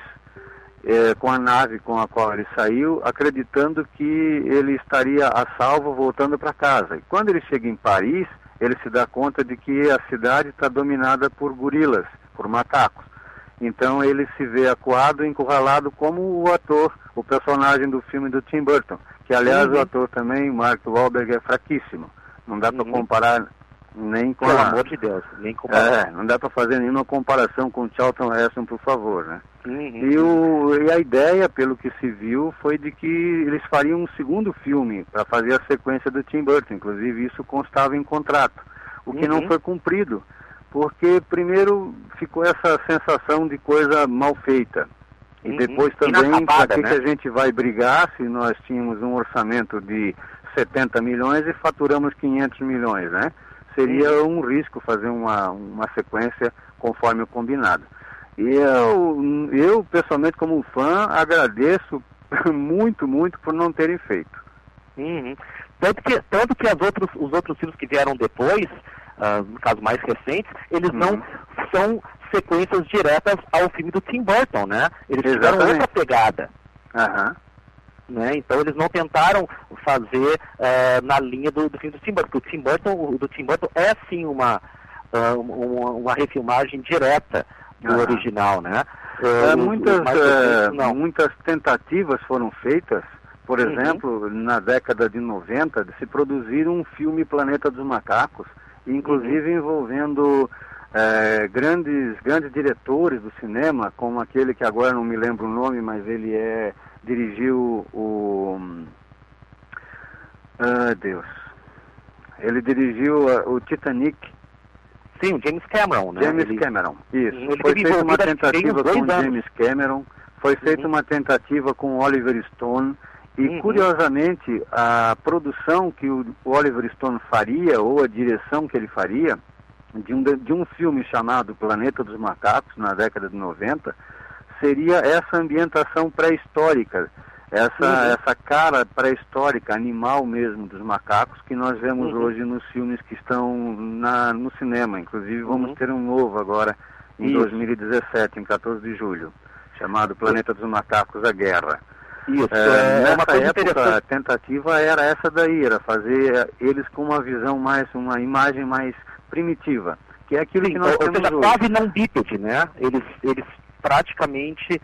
eh, com a nave com a qual ele saiu, acreditando que ele estaria a salvo voltando para casa. E quando ele chega em Paris, ele se dá conta de que a cidade está dominada por gorilas, por macacos. Então ele se vê acuado, encurralado como o ator, o personagem do filme do Tim Burton, que aliás Uhum. o ator também, Mark Wahlberg, é fraquíssimo. Não dá para Uhum. comparar nem com Pelo a... amor de Deus, nem comparar. É, não dá para fazer nenhuma comparação com o Charlton Heston, por favor, né? Uhum. E, o, e a ideia, pelo que se viu, foi de que eles fariam um segundo filme para fazer a sequência do Tim Burton. Inclusive, isso constava em contrato, o que Uhum. não foi cumprido, porque primeiro ficou essa sensação de coisa mal feita. E Uhum. depois também, para Inacabada, que, né? que a gente vai brigar se nós tínhamos um orçamento de setenta milhões e faturamos quinhentos milhões, né? Seria um risco fazer uma, uma sequência conforme o combinado. E eu, eu, pessoalmente, como fã, agradeço muito, muito por não terem feito. Uhum. Tanto que, tanto que as outros, os outros filmes que vieram depois, ah, no caso mais recentes, eles Uhum. não são sequências diretas ao filme do Tim Burton, né? Eles tiveram Exatamente. outra pegada. Aham. Né? Então eles não tentaram fazer eh, na linha do, do filme do Tim Burton, porque o Tim Burton, o do Tim Burton é sim uma, ah, uma, uma refilmagem direta do Aham. original, né? É, Eh, os- muitas, os mais é, recentes, não. muitas tentativas foram feitas, por Uhum. exemplo, na década de noventa, de se produzir um filme Planeta dos Macacos, inclusive Uhum. envolvendo é, grandes, grandes diretores do cinema, como aquele que agora não me lembro o nome, mas ele é dirigiu o... Ah, Deus. Ele dirigiu uh, o Titanic. Sim, o James Cameron, né? James Ele- Cameron, isso. Ele Foi teve feita uma envolvido, acho que tem tentativa uns dois com anos. James Cameron, foi feita Uhum. uma tentativa com Oliver Stone, e Uhum. curiosamente a produção que o Oliver Stone faria, ou a direção que ele faria, de um, de um filme chamado Planeta dos Macacos, na década de noventa, seria essa ambientação pré-histórica, essa, Uhum. essa cara pré-histórica, animal mesmo dos macacos, que nós vemos Uhum. hoje nos filmes que estão na, no cinema. Inclusive vamos Uhum. ter um novo agora em Isso. dois mil e dezessete, em quatorze de julho, chamado Planeta dos Macacos, a Guerra. Isso, É, é, nessa uma coisa época, a interessante. tentativa era essa daí, era fazer eh, eles com uma visão mais, uma imagem mais primitiva, que é aquilo Sim, que nós ou, ou temos seja, hoje. quase não bípede, né? Eles, eles praticamente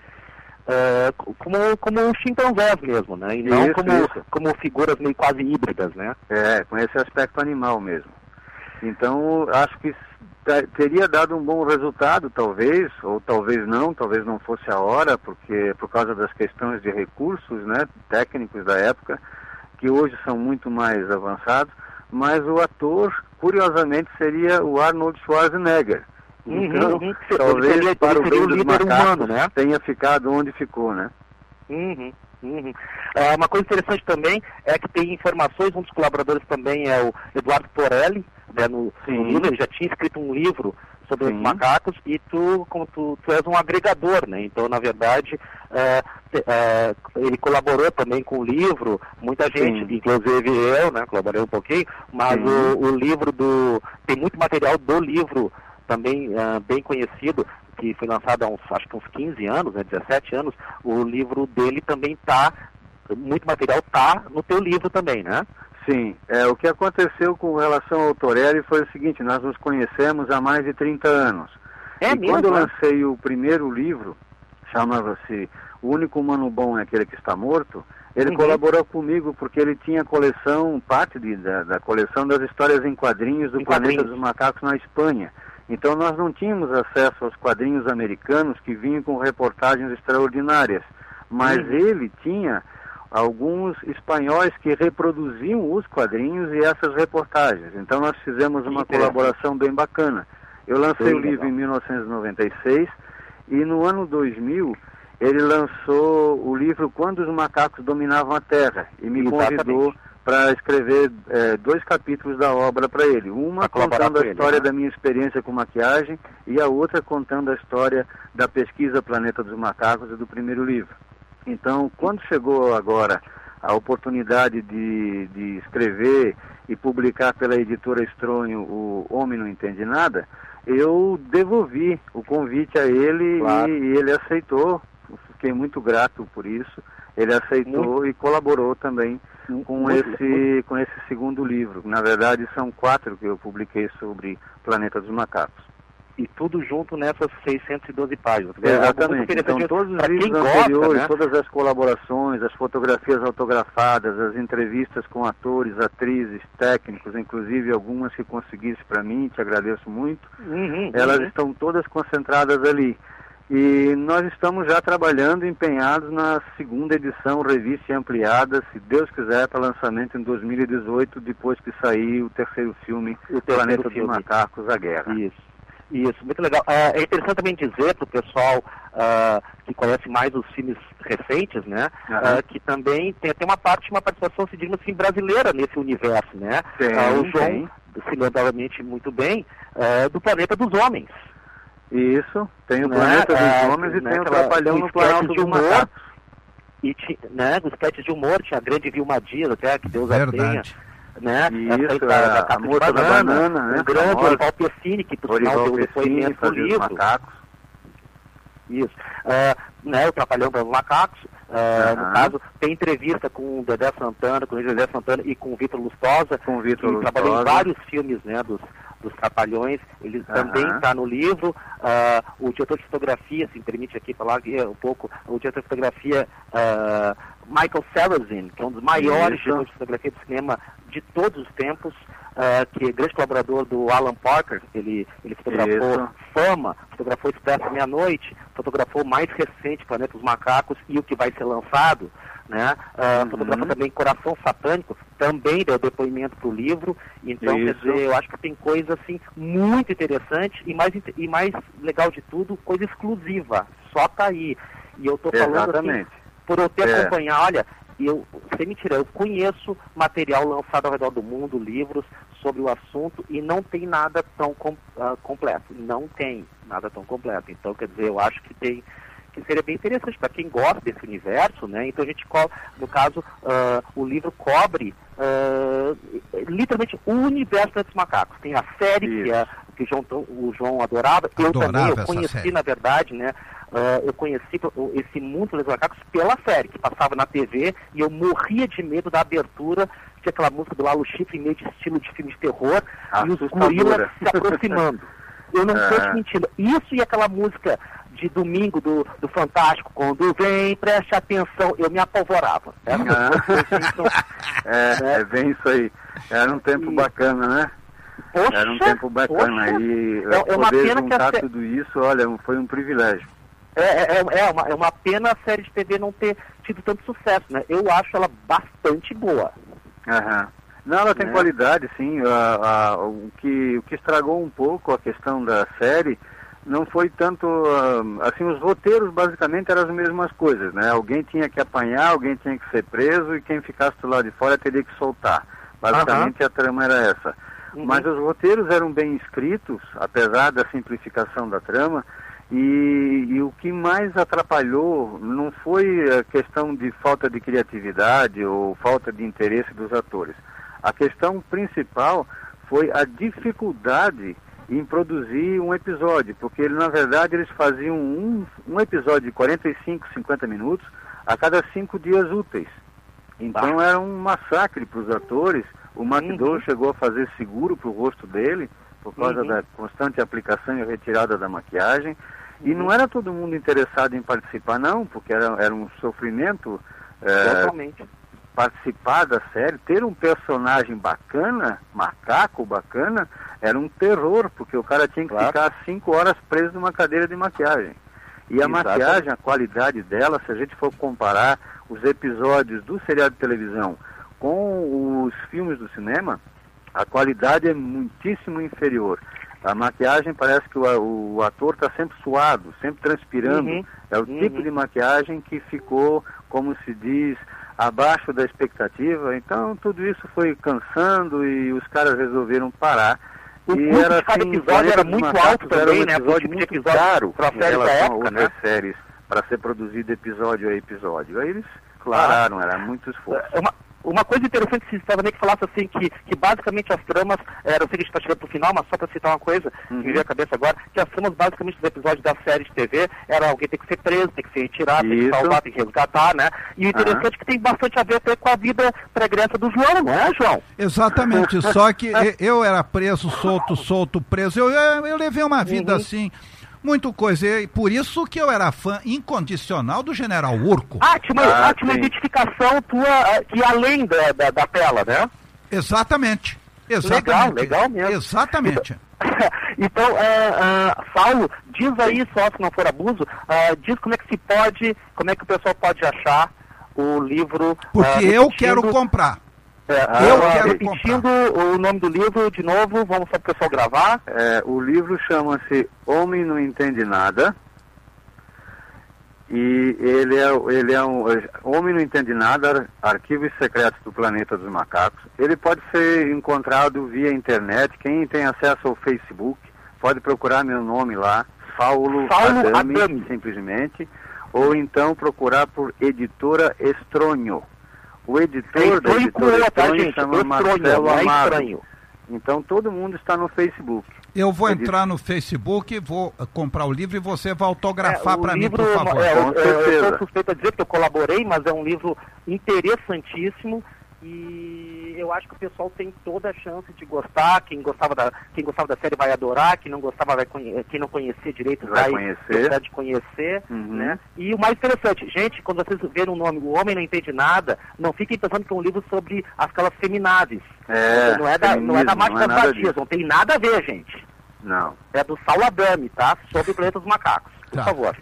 é, como, como chimpanzés mesmo, né? E não Isso, como, isso. como figuras meio quase híbridas, né? É, com esse aspecto animal mesmo. Então, acho que te- teria dado um bom resultado, talvez, ou talvez não, talvez não fosse a hora, porque por causa das questões de recursos, né, técnicos da época, que hoje são muito mais avançados, mas o ator, curiosamente, seria o Arnold Schwarzenegger. Uhum, Então, uhum. talvez Ele seria- para ele o seria bem o dos líder macacos humano, né? tenha ficado onde ficou, né? Uhum, uhum. É, uma coisa interessante também é que tem informações, um dos colaboradores também é o Eduardo Torelli, né, no, Sim. no livro, ele já tinha escrito um livro sobre Sim. os macacos, e tu, como tu, tu és um agregador, né? Então, na verdade, é, te- é, ele colaborou também com o livro, muita gente, Sim. inclusive eu, né, colaborei um pouquinho, mas Sim. o, o livro do... tem muito material do livro também ah, bem conhecido, que foi lançado há uns, acho que uns quinze anos, né, dezessete anos, o livro dele também tá, muito material tá no teu livro também, né? Sim, é, o que aconteceu com relação ao Torelli foi o seguinte, nós nos conhecemos há mais de trinta anos. É e mesmo, quando eu né? lancei o primeiro livro, chamava-se O Único Humano Bom é Aquele que Está Morto, ele Uhum. colaborou comigo porque ele tinha coleção, parte de, da, da coleção das histórias em quadrinhos do Em Planeta quadrinhos. dos Macacos na Espanha. Então nós não tínhamos acesso aos quadrinhos americanos que vinham com reportagens extraordinárias, mas uhum. ele tinha alguns espanhóis que reproduziam os quadrinhos e essas reportagens. Então nós fizemos uma colaboração bem bacana. Eu lancei bem o livro legal. Em mil novecentos e noventa e seis e no ano dois mil ele lançou o livro Quando os Macacos Dominavam a Terra e me Exatamente. Convidou para escrever é, dois capítulos da obra para ele. Uma contando a história ele, né? da minha experiência com maquiagem e a outra contando a história da pesquisa Planeta dos Macacos e do primeiro livro. Então, quando chegou agora a oportunidade de, de escrever e publicar pela editora Estronho o Homem Não Entende Nada, eu devolvi o convite a ele claro. e, e ele aceitou. Fiquei muito grato por isso. Ele aceitou muito. E colaborou também com muito, esse, muito. com esse segundo livro. Na verdade, são quatro que eu publiquei sobre Planeta dos Macacos. E tudo junto nessas seiscentas e doze páginas. É, exatamente. Então, todos os livros anteriores, gosta, né? todas as colaborações, as fotografias autografadas, as entrevistas com atores, atrizes, técnicos, inclusive algumas que conseguisse para mim, te agradeço muito, uhum, elas uhum. estão todas concentradas ali. E nós estamos já trabalhando, empenhados na segunda edição, revista e ampliada, se Deus quiser, para lançamento em dois mil e dezoito, depois que sair o terceiro filme, o Planeta dos Macacos, A Guerra. Isso. Isso, muito legal. Uh, é interessante também dizer para o pessoal uh, que conhece mais os filmes recentes, né, uhum. uh, que também tem até uma parte, uma participação, se diz assim, brasileira nesse universo, né? Sim, uh, o João, sim. se lembrava-mente muito bem, uh, do Planeta dos Homens. Isso, tem o né? Planeta dos uh, Homens e né? tem o Trapalhão no Planalto dos Macacos. E né, os sketches de humor, tinha a grande Vilma Dias, até, que Deus a tenha. Né? Isso, a, a, a moça da banana, né? O grande Orival Pessini, que por sinal deu depoimento pro livro. Macacos. Isso. Uh, né, o Trapalhão para os Macacos. Uh, uh-huh. No caso, tem entrevista com o Dedé Santana, com o Dedé Santana e com o Vitor Lustosa, com o Vitor que trabalhou em vários filmes, né, dos, dos Trapalhões. Ele uh-huh. também está no livro. Uh, o diretor de fotografia, se me permite aqui falar um pouco, o diretor de fotografia uh, Michael Sarrazin, que é um dos maiores Isso. diretores de fotografia do cinema de todos os tempos, uh, que é grande colaborador do Alan Parker. Ele, ele fotografou Isso. Fama, fotografou Expresso Meia-Noite, fotografou o mais recente Planeta dos Macacos e o que vai ser lançado, né? Uh, uhum. Fotografou também Coração Satânico, também deu depoimento para o livro. Então, Isso. quer dizer, eu acho que tem coisa assim muito interessante e mais, e mais legal de tudo, coisa exclusiva, só tá aí. E eu tô falando Exatamente. assim, por eu ter É. acompanhado, olha, eu, sem mentira, eu conheço material lançado ao redor do mundo, livros sobre o assunto, e não tem nada tão com, uh, completo. Não tem nada tão completo. Então, quer dizer, eu acho que tem, que seria bem interessante para quem gosta desse universo, né? Então a gente, co- no caso, uh, o livro cobre uh, literalmente o universo dos macacos. Tem a série Isso. que, é, que o, João, o João adorava. Eu Adorava também, eu essa conheci, série. na verdade, né? Uh, eu conheci esse mundo dos macacos pela série, que passava na T V, e eu morria de medo da abertura, tinha aquela música do Lalo Schifrin, meio de estilo de filme de terror, e os gorilas se aproximando. Eu não estou te mentindo. Isso e aquela música de domingo do, do Fantástico, quando vem, preste atenção, eu me apavorava. É, é, é bem isso aí. Era um tempo e... bacana, né? Poxa, Era um tempo bacana. Poxa. E é, é uma poder pena juntar que a... tudo isso, olha, foi um privilégio. É, é, é, uma, é uma pena a série de T V não ter tido tanto sucesso, né? Eu acho ela bastante boa. Aham. Não, ela tem né? qualidade, sim. A, a, o, que, o que estragou um pouco a questão da série não foi tanto... Uh, assim, os roteiros basicamente eram as mesmas coisas, né? Alguém tinha que apanhar, alguém tinha que ser preso e quem ficasse do lado de fora teria que soltar. Basicamente, uhum. a trama era essa. Uhum. Mas os roteiros eram bem escritos, apesar da simplificação da trama, e, e o que mais atrapalhou não foi a questão de falta de criatividade ou falta de interesse dos atores. A questão principal foi a dificuldade em produzir um episódio, porque na verdade eles faziam um, um episódio de quarenta e cinco, cinquenta minutos a cada cinco dias úteis. Então bah. Era um massacre para os atores. O McDowell uhum. chegou a fazer seguro para o rosto dele, por causa uhum. da constante aplicação e retirada da maquiagem. E não era todo mundo interessado em participar, não, porque era, era um sofrimento é, participar da série, ter um personagem bacana, macaco bacana, era um terror, porque o cara tinha que Claro. ficar cinco horas preso numa cadeira de maquiagem. E a Exato. maquiagem, a qualidade dela, se a gente for comparar os episódios do seriado de televisão com os filmes do cinema, a qualidade é muitíssimo inferior. A maquiagem parece que o, o ator está sempre suado, sempre transpirando. Uhum. É o Uhum. tipo de maquiagem que ficou, como se diz, abaixo da expectativa. Então tudo isso foi cansando e os caras resolveram parar. O E custo era de cada assim, episódio Planeta era dos muito Macacos alto era também, um né? episódio Porque muito episódio caro pra em série da relação a época, outras né? séries para ser produzido episódio a episódio. Aí eles pararam, era muito esforço. É Uma, uma coisa interessante que você também que falasse assim, que, que basicamente as tramas, era, eu sei que a gente está chegando pro final, mas só para citar uma coisa, Uhum. que me veio à cabeça agora, que as tramas basicamente dos episódios da série de T V era alguém tem que ser preso, tem que ser retirado, tem que Isso. salvar, tem que resgatar, né? E o interessante é que tem bastante a ver até com a vida pregressa do João, não é, João? Exatamente, só que e- eu era preso, solto, solto, preso. Eu, eu, eu levei uma vida Uhum. assim, muito coisa. E por isso que eu era fã incondicional do General Urco. Ah, tinha uma, Ah, ah, tinha uma sim. identificação tua ah, que ia além da, da, da tela, né? Exatamente. Exatamente. legal mesmo. Exatamente. Então, é, é, Saulo, diz aí só, se não for abuso, é, diz como é que se pode, como é que o pessoal pode achar o livro. Porque é, eu repetindo- quero comprar. é, eu é, quero repetindo o nome do livro de novo, vamos só para o pessoal gravar. É, o livro chama-se Homem Não Entende Nada. E ele é, ele é um... Homem Não Entende Nada, Arquivos Secretos do Planeta dos Macacos. Ele pode ser encontrado via internet. Quem tem acesso ao Facebook pode procurar meu nome lá, Saulo, Saulo Adame, Adame. simplesmente. Ou então procurar por Editora Estronho. O editor da Estranho com Editora O, tá, Estronho gente? chama Estranho, Marcelo não é Amado. estranho. Então todo mundo está no Facebook. Eu vou Ele- entrar no Facebook, vou eh, comprar o livro e você vai autografar É, o para mim, livro, por favor. é, Com eu, eu, eu certeza. sou suspeito a dizer que eu colaborei, mas é um livro interessantíssimo e eu acho que o pessoal tem toda a chance de gostar. Quem gostava da, quem gostava da série vai adorar, quem não gostava vai conhe- quem não conhecia direito Vai vai, conhecer. gostar de conhecer, Uhum. né? E o mais interessante, gente, quando vocês verem o nome O Homem Não Entende Nada, não fiquem pensando que é um livro sobre aquelas feminaves. É, não é da, não é da feminismo, Mágica não é das nada Vadias, disso. não tem nada a ver, gente. Não. É do Saulo Adame, tá? Sobre o Planeta dos Macacos. Por Tá. favor.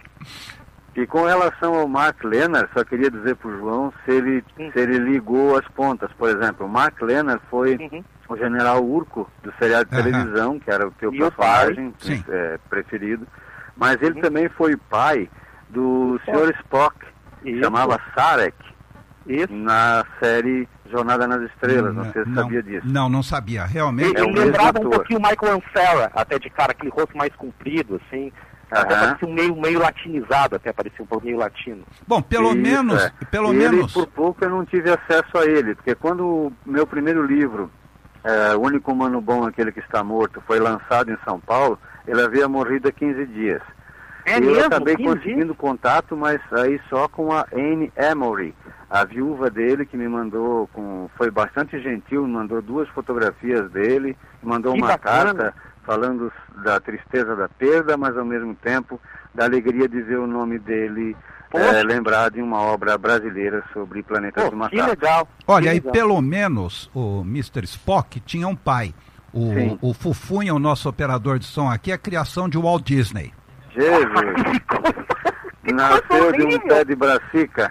E com relação ao Mark Lehner, só queria dizer para o João se ele, Hum. se ele ligou as pontas. Por exemplo, o Mark Lehner foi Uhum. o general Urco do seriado de Aham. televisão, que era o teu E o personagem Sim. é, preferido. Mas ele Uhum. também foi pai do senhor Spock, que Isso. chamava Sarek, Isso. na série Jornada nas Estrelas. Não sei se não, sabia disso. não, não sabia. Realmente. Ele, É o ele mesmo lembrava um ator. pouquinho o Michael Ansara, até de cara, aquele rosto mais comprido, assim. Até Aham. parecia um meio, meio latinizado, até parecia um pouco meio latino. Bom, pelo Isso, menos, é. pelo ele, menos. por pouco eu não tive acesso a ele, porque quando o meu primeiro livro, é, O Único Humano Bom, Aquele que Está Morto, foi lançado em São Paulo, ele havia morrido há quinze dias. É e mesmo? eu acabei quinze conseguindo contato, mas aí só com a Anne Emery, a viúva dele, que me mandou, com, foi bastante gentil, me mandou duas fotografias dele, me mandou Que uma bacana. carta falando da tristeza da perda, mas ao mesmo tempo da alegria de ver o nome dele Poxa. é, lembrado em uma obra brasileira sobre Planeta Pô, dos que Macacos. legal. Olha, que e legal. pelo menos o mister Spock tinha um pai. O, Sim. o Fufunha, o nosso operador de som aqui, é a criação de Walt Disney. Jesus, nasceu de um pé de brassica.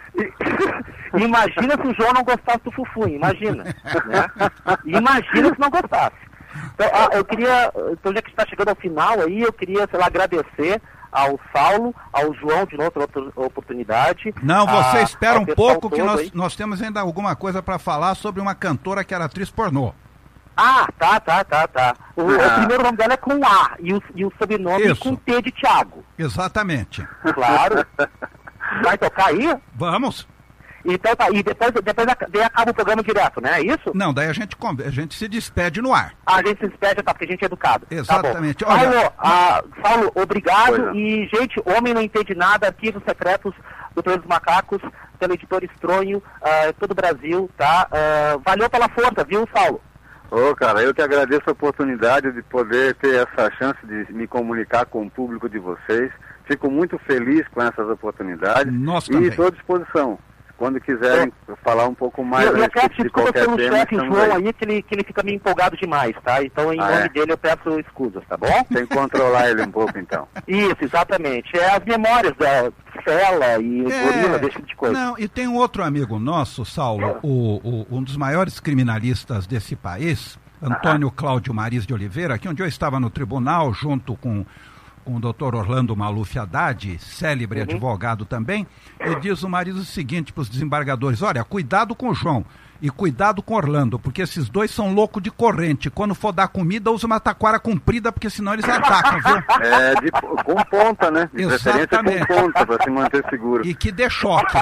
Imagina se o João não gostasse do Fufu, imagina. Né? Imagina se não gostasse. Então, ah, eu queria, então já que está chegando ao final aí, eu queria, sei lá, agradecer ao Saulo, ao João de novo pela outra oportunidade. Não, você a- espera ao um pessoal pouco que todo nós, aí. nós temos ainda alguma coisa para falar sobre uma cantora que era atriz pornô. Ah, tá, tá, tá, tá. O, o Ah. primeiro nome dela é com A e o, e o sobrenome Isso. com T de Thiago. Exatamente. Claro. Vai tocar aí? Vamos? Então tá, e depois, depois ac- daí acaba o programa direto, né? É isso? Não, daí a gente, con- a gente se despede no ar. A gente se despede, tá? Porque a gente é educado. Exatamente. Tá bom. Olha- Paulo, ah, Paulo, obrigado. Pois não. E, gente, Homem Não Entende Nada, Arquivos Secretos do Planeta dos Macacos, pela editora Estronho, ah, todo o Brasil, tá? Ah, valeu pela força, viu, Paulo? Ô, cara, eu que agradeço a oportunidade de poder ter essa chance de me comunicar com o público de vocês. Fico muito feliz com essas oportunidades Nós e também. estou à disposição. quando quiserem falar um pouco mais eu, a eu peço respeito de desculpas qualquer pelo tema, chefe estamos João aí. aí, que ele, que ele fica meio empolgado demais, tá? Então, em Ah, nome é? dele, eu peço escusas, tá bom? Tem que controlar ele um pouco, então. Isso, exatamente. É as memórias da Cela e Gorila, desse tipo de coisa. Não, e tem um outro amigo nosso, Saulo, o, o- um dos maiores criminalistas desse país, Antônio Cláudio Maris de Oliveira, que um dia eu estava no tribunal junto com, com o doutor Orlando Maluf Haddad, célebre advogado também, e diz o Maris o seguinte para os desembargadores: olha, cuidado com o João e cuidado com o Orlando, porque esses dois são loucos de corrente. Quando for dar comida, usa uma taquara comprida, porque senão eles atacam, viu? É, de, com ponta, né? De preferência Exatamente. com ponta, para se manter seguro. E que dê choque.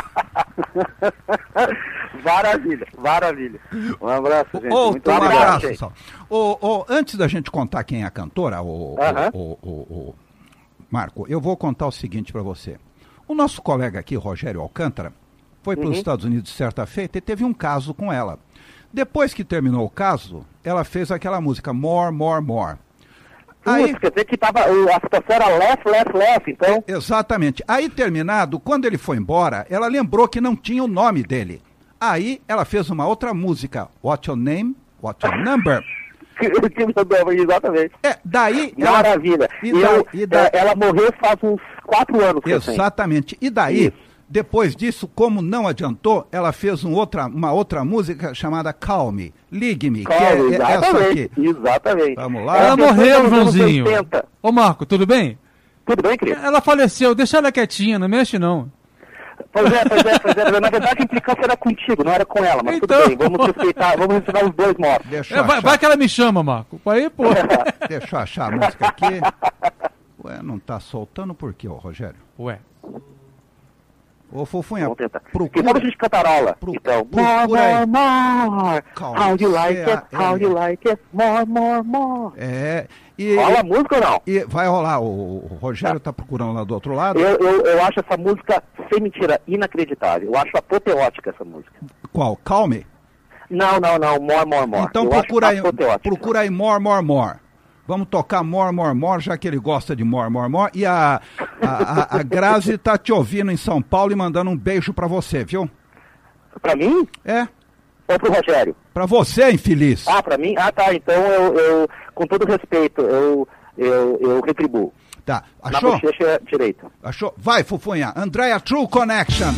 Maravilha, maravilha. Um abraço, gente. Ô, Muito um obrigado. abraço, gente. Saulo. Ô, ô, antes da gente contar quem é a cantora, ô, ô, Aham. ô, ô, ô, Marco, eu vou contar o seguinte para você. O nosso colega aqui, Rogério Alcântara, foi para os Estados Unidos certa feita e teve um caso com ela. Depois que terminou o caso, ela fez aquela música More, More, More. Aí, Putz, quer dizer que tava, o- a situação era left, left, left, então... exatamente. Aí, terminado, quando ele foi embora, ela lembrou que não tinha o nome dele. Aí, ela fez uma outra música, What's Your Name? What's Your Number? Exatamente. É, daí... ela- Maravilha. E E da- eu- e da- é, ela morreu faz uns quatro anos. que eu sei. Exatamente. E daí, Isso. depois disso, como não adiantou, ela fez um outra, uma outra música chamada Call Me, Ligue-me, que é, Claro, é essa exatamente, aqui. exatamente. Vamos lá. Ela depois morreu, dos anos Joãozinho. oitenta. Ô, Marco, tudo bem? Tudo bem, querido? Ela faleceu, deixa ela quietinha, não mexe não. Pois é, pois é, pois é. Na verdade, a implicância era contigo, não era com ela, mas Então. tudo bem. Vamos respeitar, vamos respeitar os dois mortos. Deixa É, eu, vai, achar, vai que ela me chama, Marco. Aí, pô. deixa eu achar a música aqui. Ué, não tá soltando por quê, ô Rogério? Ué. Ô, Fofunha, Vamos tentar. Que procura... tal a gente cantarola? Pro- Então, procura more, aí. more, more. Calma, How you like C A it? How L. you like it? More, more, more. É, e, Rola a música ou não? e vai rolar, o, o Rogério tá procurando lá do outro lado. Eu, eu, eu acho essa música, sem mentira, inacreditável. Eu acho apoteótica essa música. Qual? Call Me? Não, não, não. More, more, more. Então eu procura acho aí, apoteótica. procura aí More, More, More. Vamos tocar More, More, More, já que ele gosta de More, More, More. E a, a, a, a Grazi tá te ouvindo em São Paulo e mandando um beijo pra você, viu? Pra mim? É, Ou pro Rogério? pra você, infeliz. Ah, pra mim? Ah, tá. Então eu, eu com todo respeito, eu, eu, eu retribuo. Tá, Na achou? bochecha direita. Achou? Vai, Fufunha. Andréia True Connection.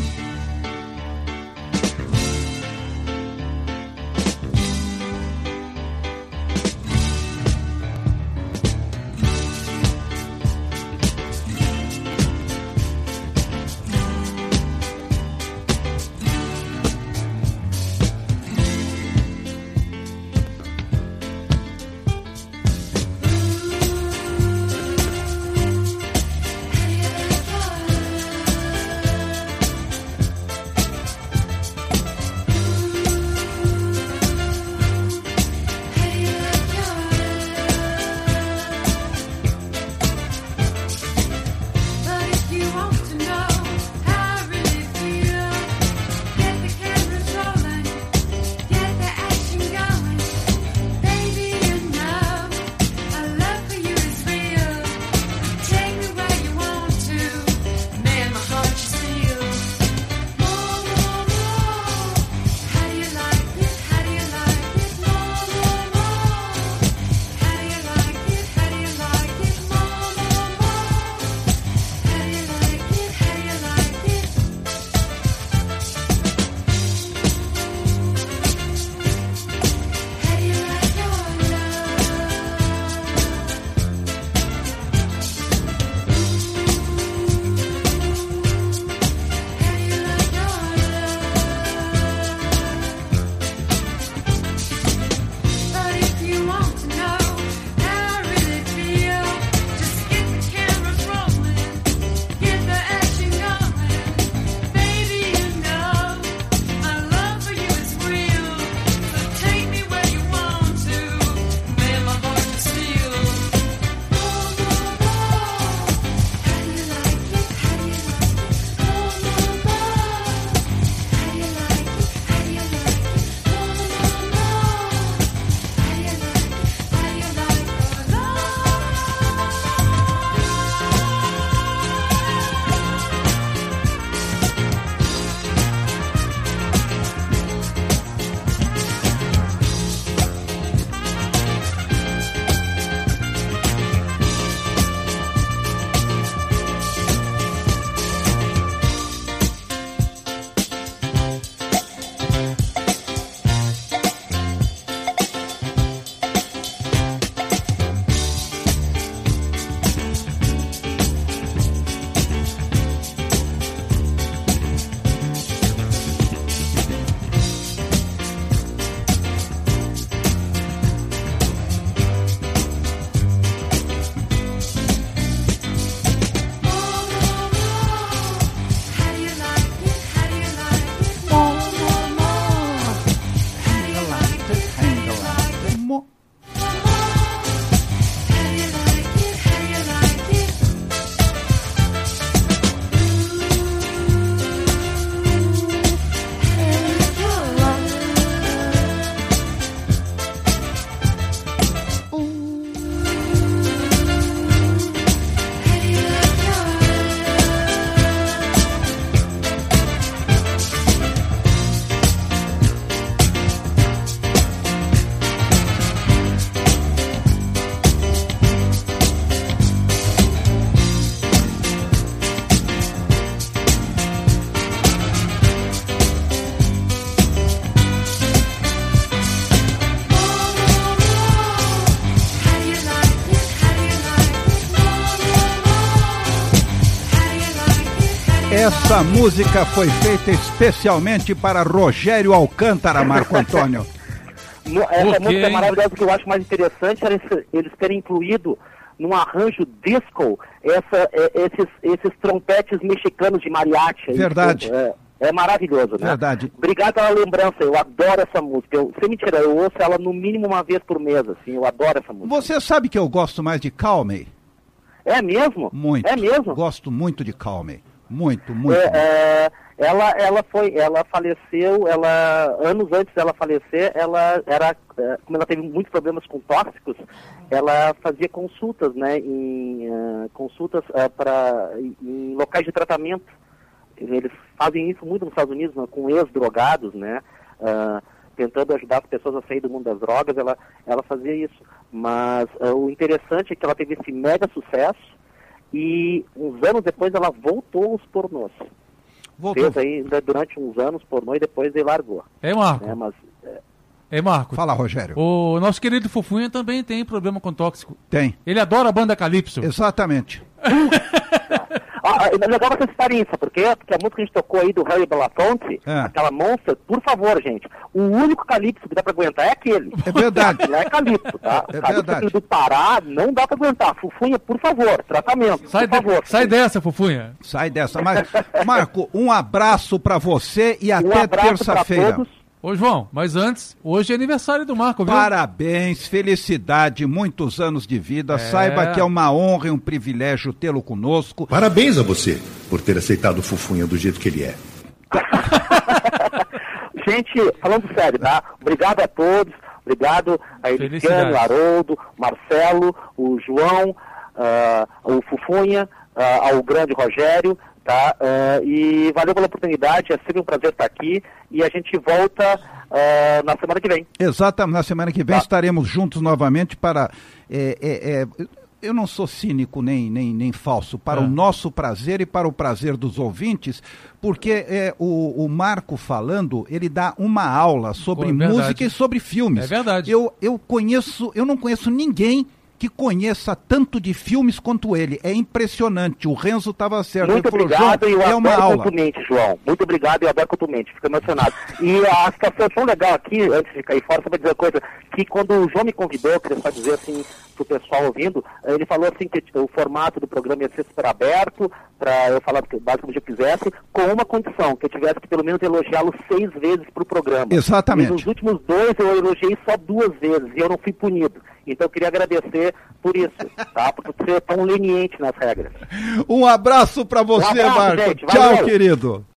Essa música foi feita especialmente para Rogério Alcântara, Marco Antônio. No- Essa Ok. música é maravilhosa. O que eu acho mais interessante era esse- eles terem incluído num arranjo disco essa, é, esses, esses trompetes mexicanos de mariachi. Verdade. É, é maravilhoso, né? Verdade. Obrigado pela lembrança, eu adoro essa música. Eu, sem mentira, eu ouço ela no mínimo uma vez por mês, assim, eu adoro essa música. Você sabe que eu gosto mais de Call Me? É mesmo? Muito. É mesmo? Gosto muito de Call Me. Muito, muito. É, é, ela, ela foi, ela faleceu, ela, anos antes dela falecer, ela era, é, como ela teve muitos problemas com tóxicos, ela fazia consultas, né, em, eh, consultas para em locais de tratamento. Eles fazem isso muito nos Estados Unidos, né, com ex-drogados, né, ah, tentando ajudar as pessoas a sair do mundo das drogas, ela, ela fazia isso. Mas ah, o interessante é que ela teve esse mega sucesso, e uns anos depois ela voltou aos pornôs. Voltou. Fez aí ainda durante uns anos pornô e depois ele largou. Ei, Marco. Né? Mas, é, Ei, Marco. Fala, Rogério. O nosso querido Fufunha também tem problema com tóxico. Tem. Ele adora a banda Calypso. Exatamente. ah, é legal vocês citarem isso, por quê? Porque a música que a gente tocou aí do Harry Belafonte, É. aquela Monster, por favor, gente, o único Calypso que dá pra aguentar é aquele. É verdade. Não é Calypso, tá? É O Calypso verdade. aquele do Pará não dá pra aguentar. Fufunha, por favor, tratamento, Sai, por de- favor. sai dessa, Fufunha. Sai dessa. Mas, Marco, um abraço pra você e Um até abraço pra terça-feira. todos. Ô, João, mas antes, hoje é aniversário do Marco, viu? Parabéns, felicidade, muitos anos de vida. Saiba que é uma honra e um privilégio tê-lo conosco. Parabéns a você por ter aceitado o Fufunha do jeito que ele é. Gente, falando sério, tá? Obrigado a todos. Obrigado a Eliciano, Felicidades. Haroldo, Marcelo, o João, ah, o Fufunha, ah, ao grande Rogério, tá? Ah, e valeu pela oportunidade, é sempre um prazer estar aqui. E a gente volta ah, na semana que vem. Exatamente, na semana que vem Tá. estaremos juntos novamente para... é, é, é, eu não sou cínico nem, nem, nem falso, para Ah. o nosso prazer e para o prazer dos ouvintes, porque é, o, o Marco falando, ele dá uma aula sobre É verdade. música e sobre filmes. É verdade. Eu, eu conheço, eu não conheço ninguém que conheça tanto de filmes quanto ele. É impressionante. O Renzo estava certo. Muito Ele falou, obrigado, e João, eu é uma adoro aula. quanto mente, João. Muito obrigado, e eu adoro quanto mente. Fico emocionado. E a situação legal aqui, antes de cair fora, só para dizer uma coisa, que quando o João me convidou, eu queria só dizer assim, pro pessoal ouvindo, eh, ele falou assim que o formato do programa ia ser super aberto, para eu falar basicamente o que eu quisesse, com uma condição, que eu tivesse que pelo menos elogiá-lo seis vezes pro programa. Exatamente. E nos últimos dois eu elogiei só duas vezes, e eu não fui punido. Então eu queria agradecer por isso, tá? Por ser tão leniente nas regras. Um abraço para você, Um abraço, Marco. gente. Tchau, Valeu. querido.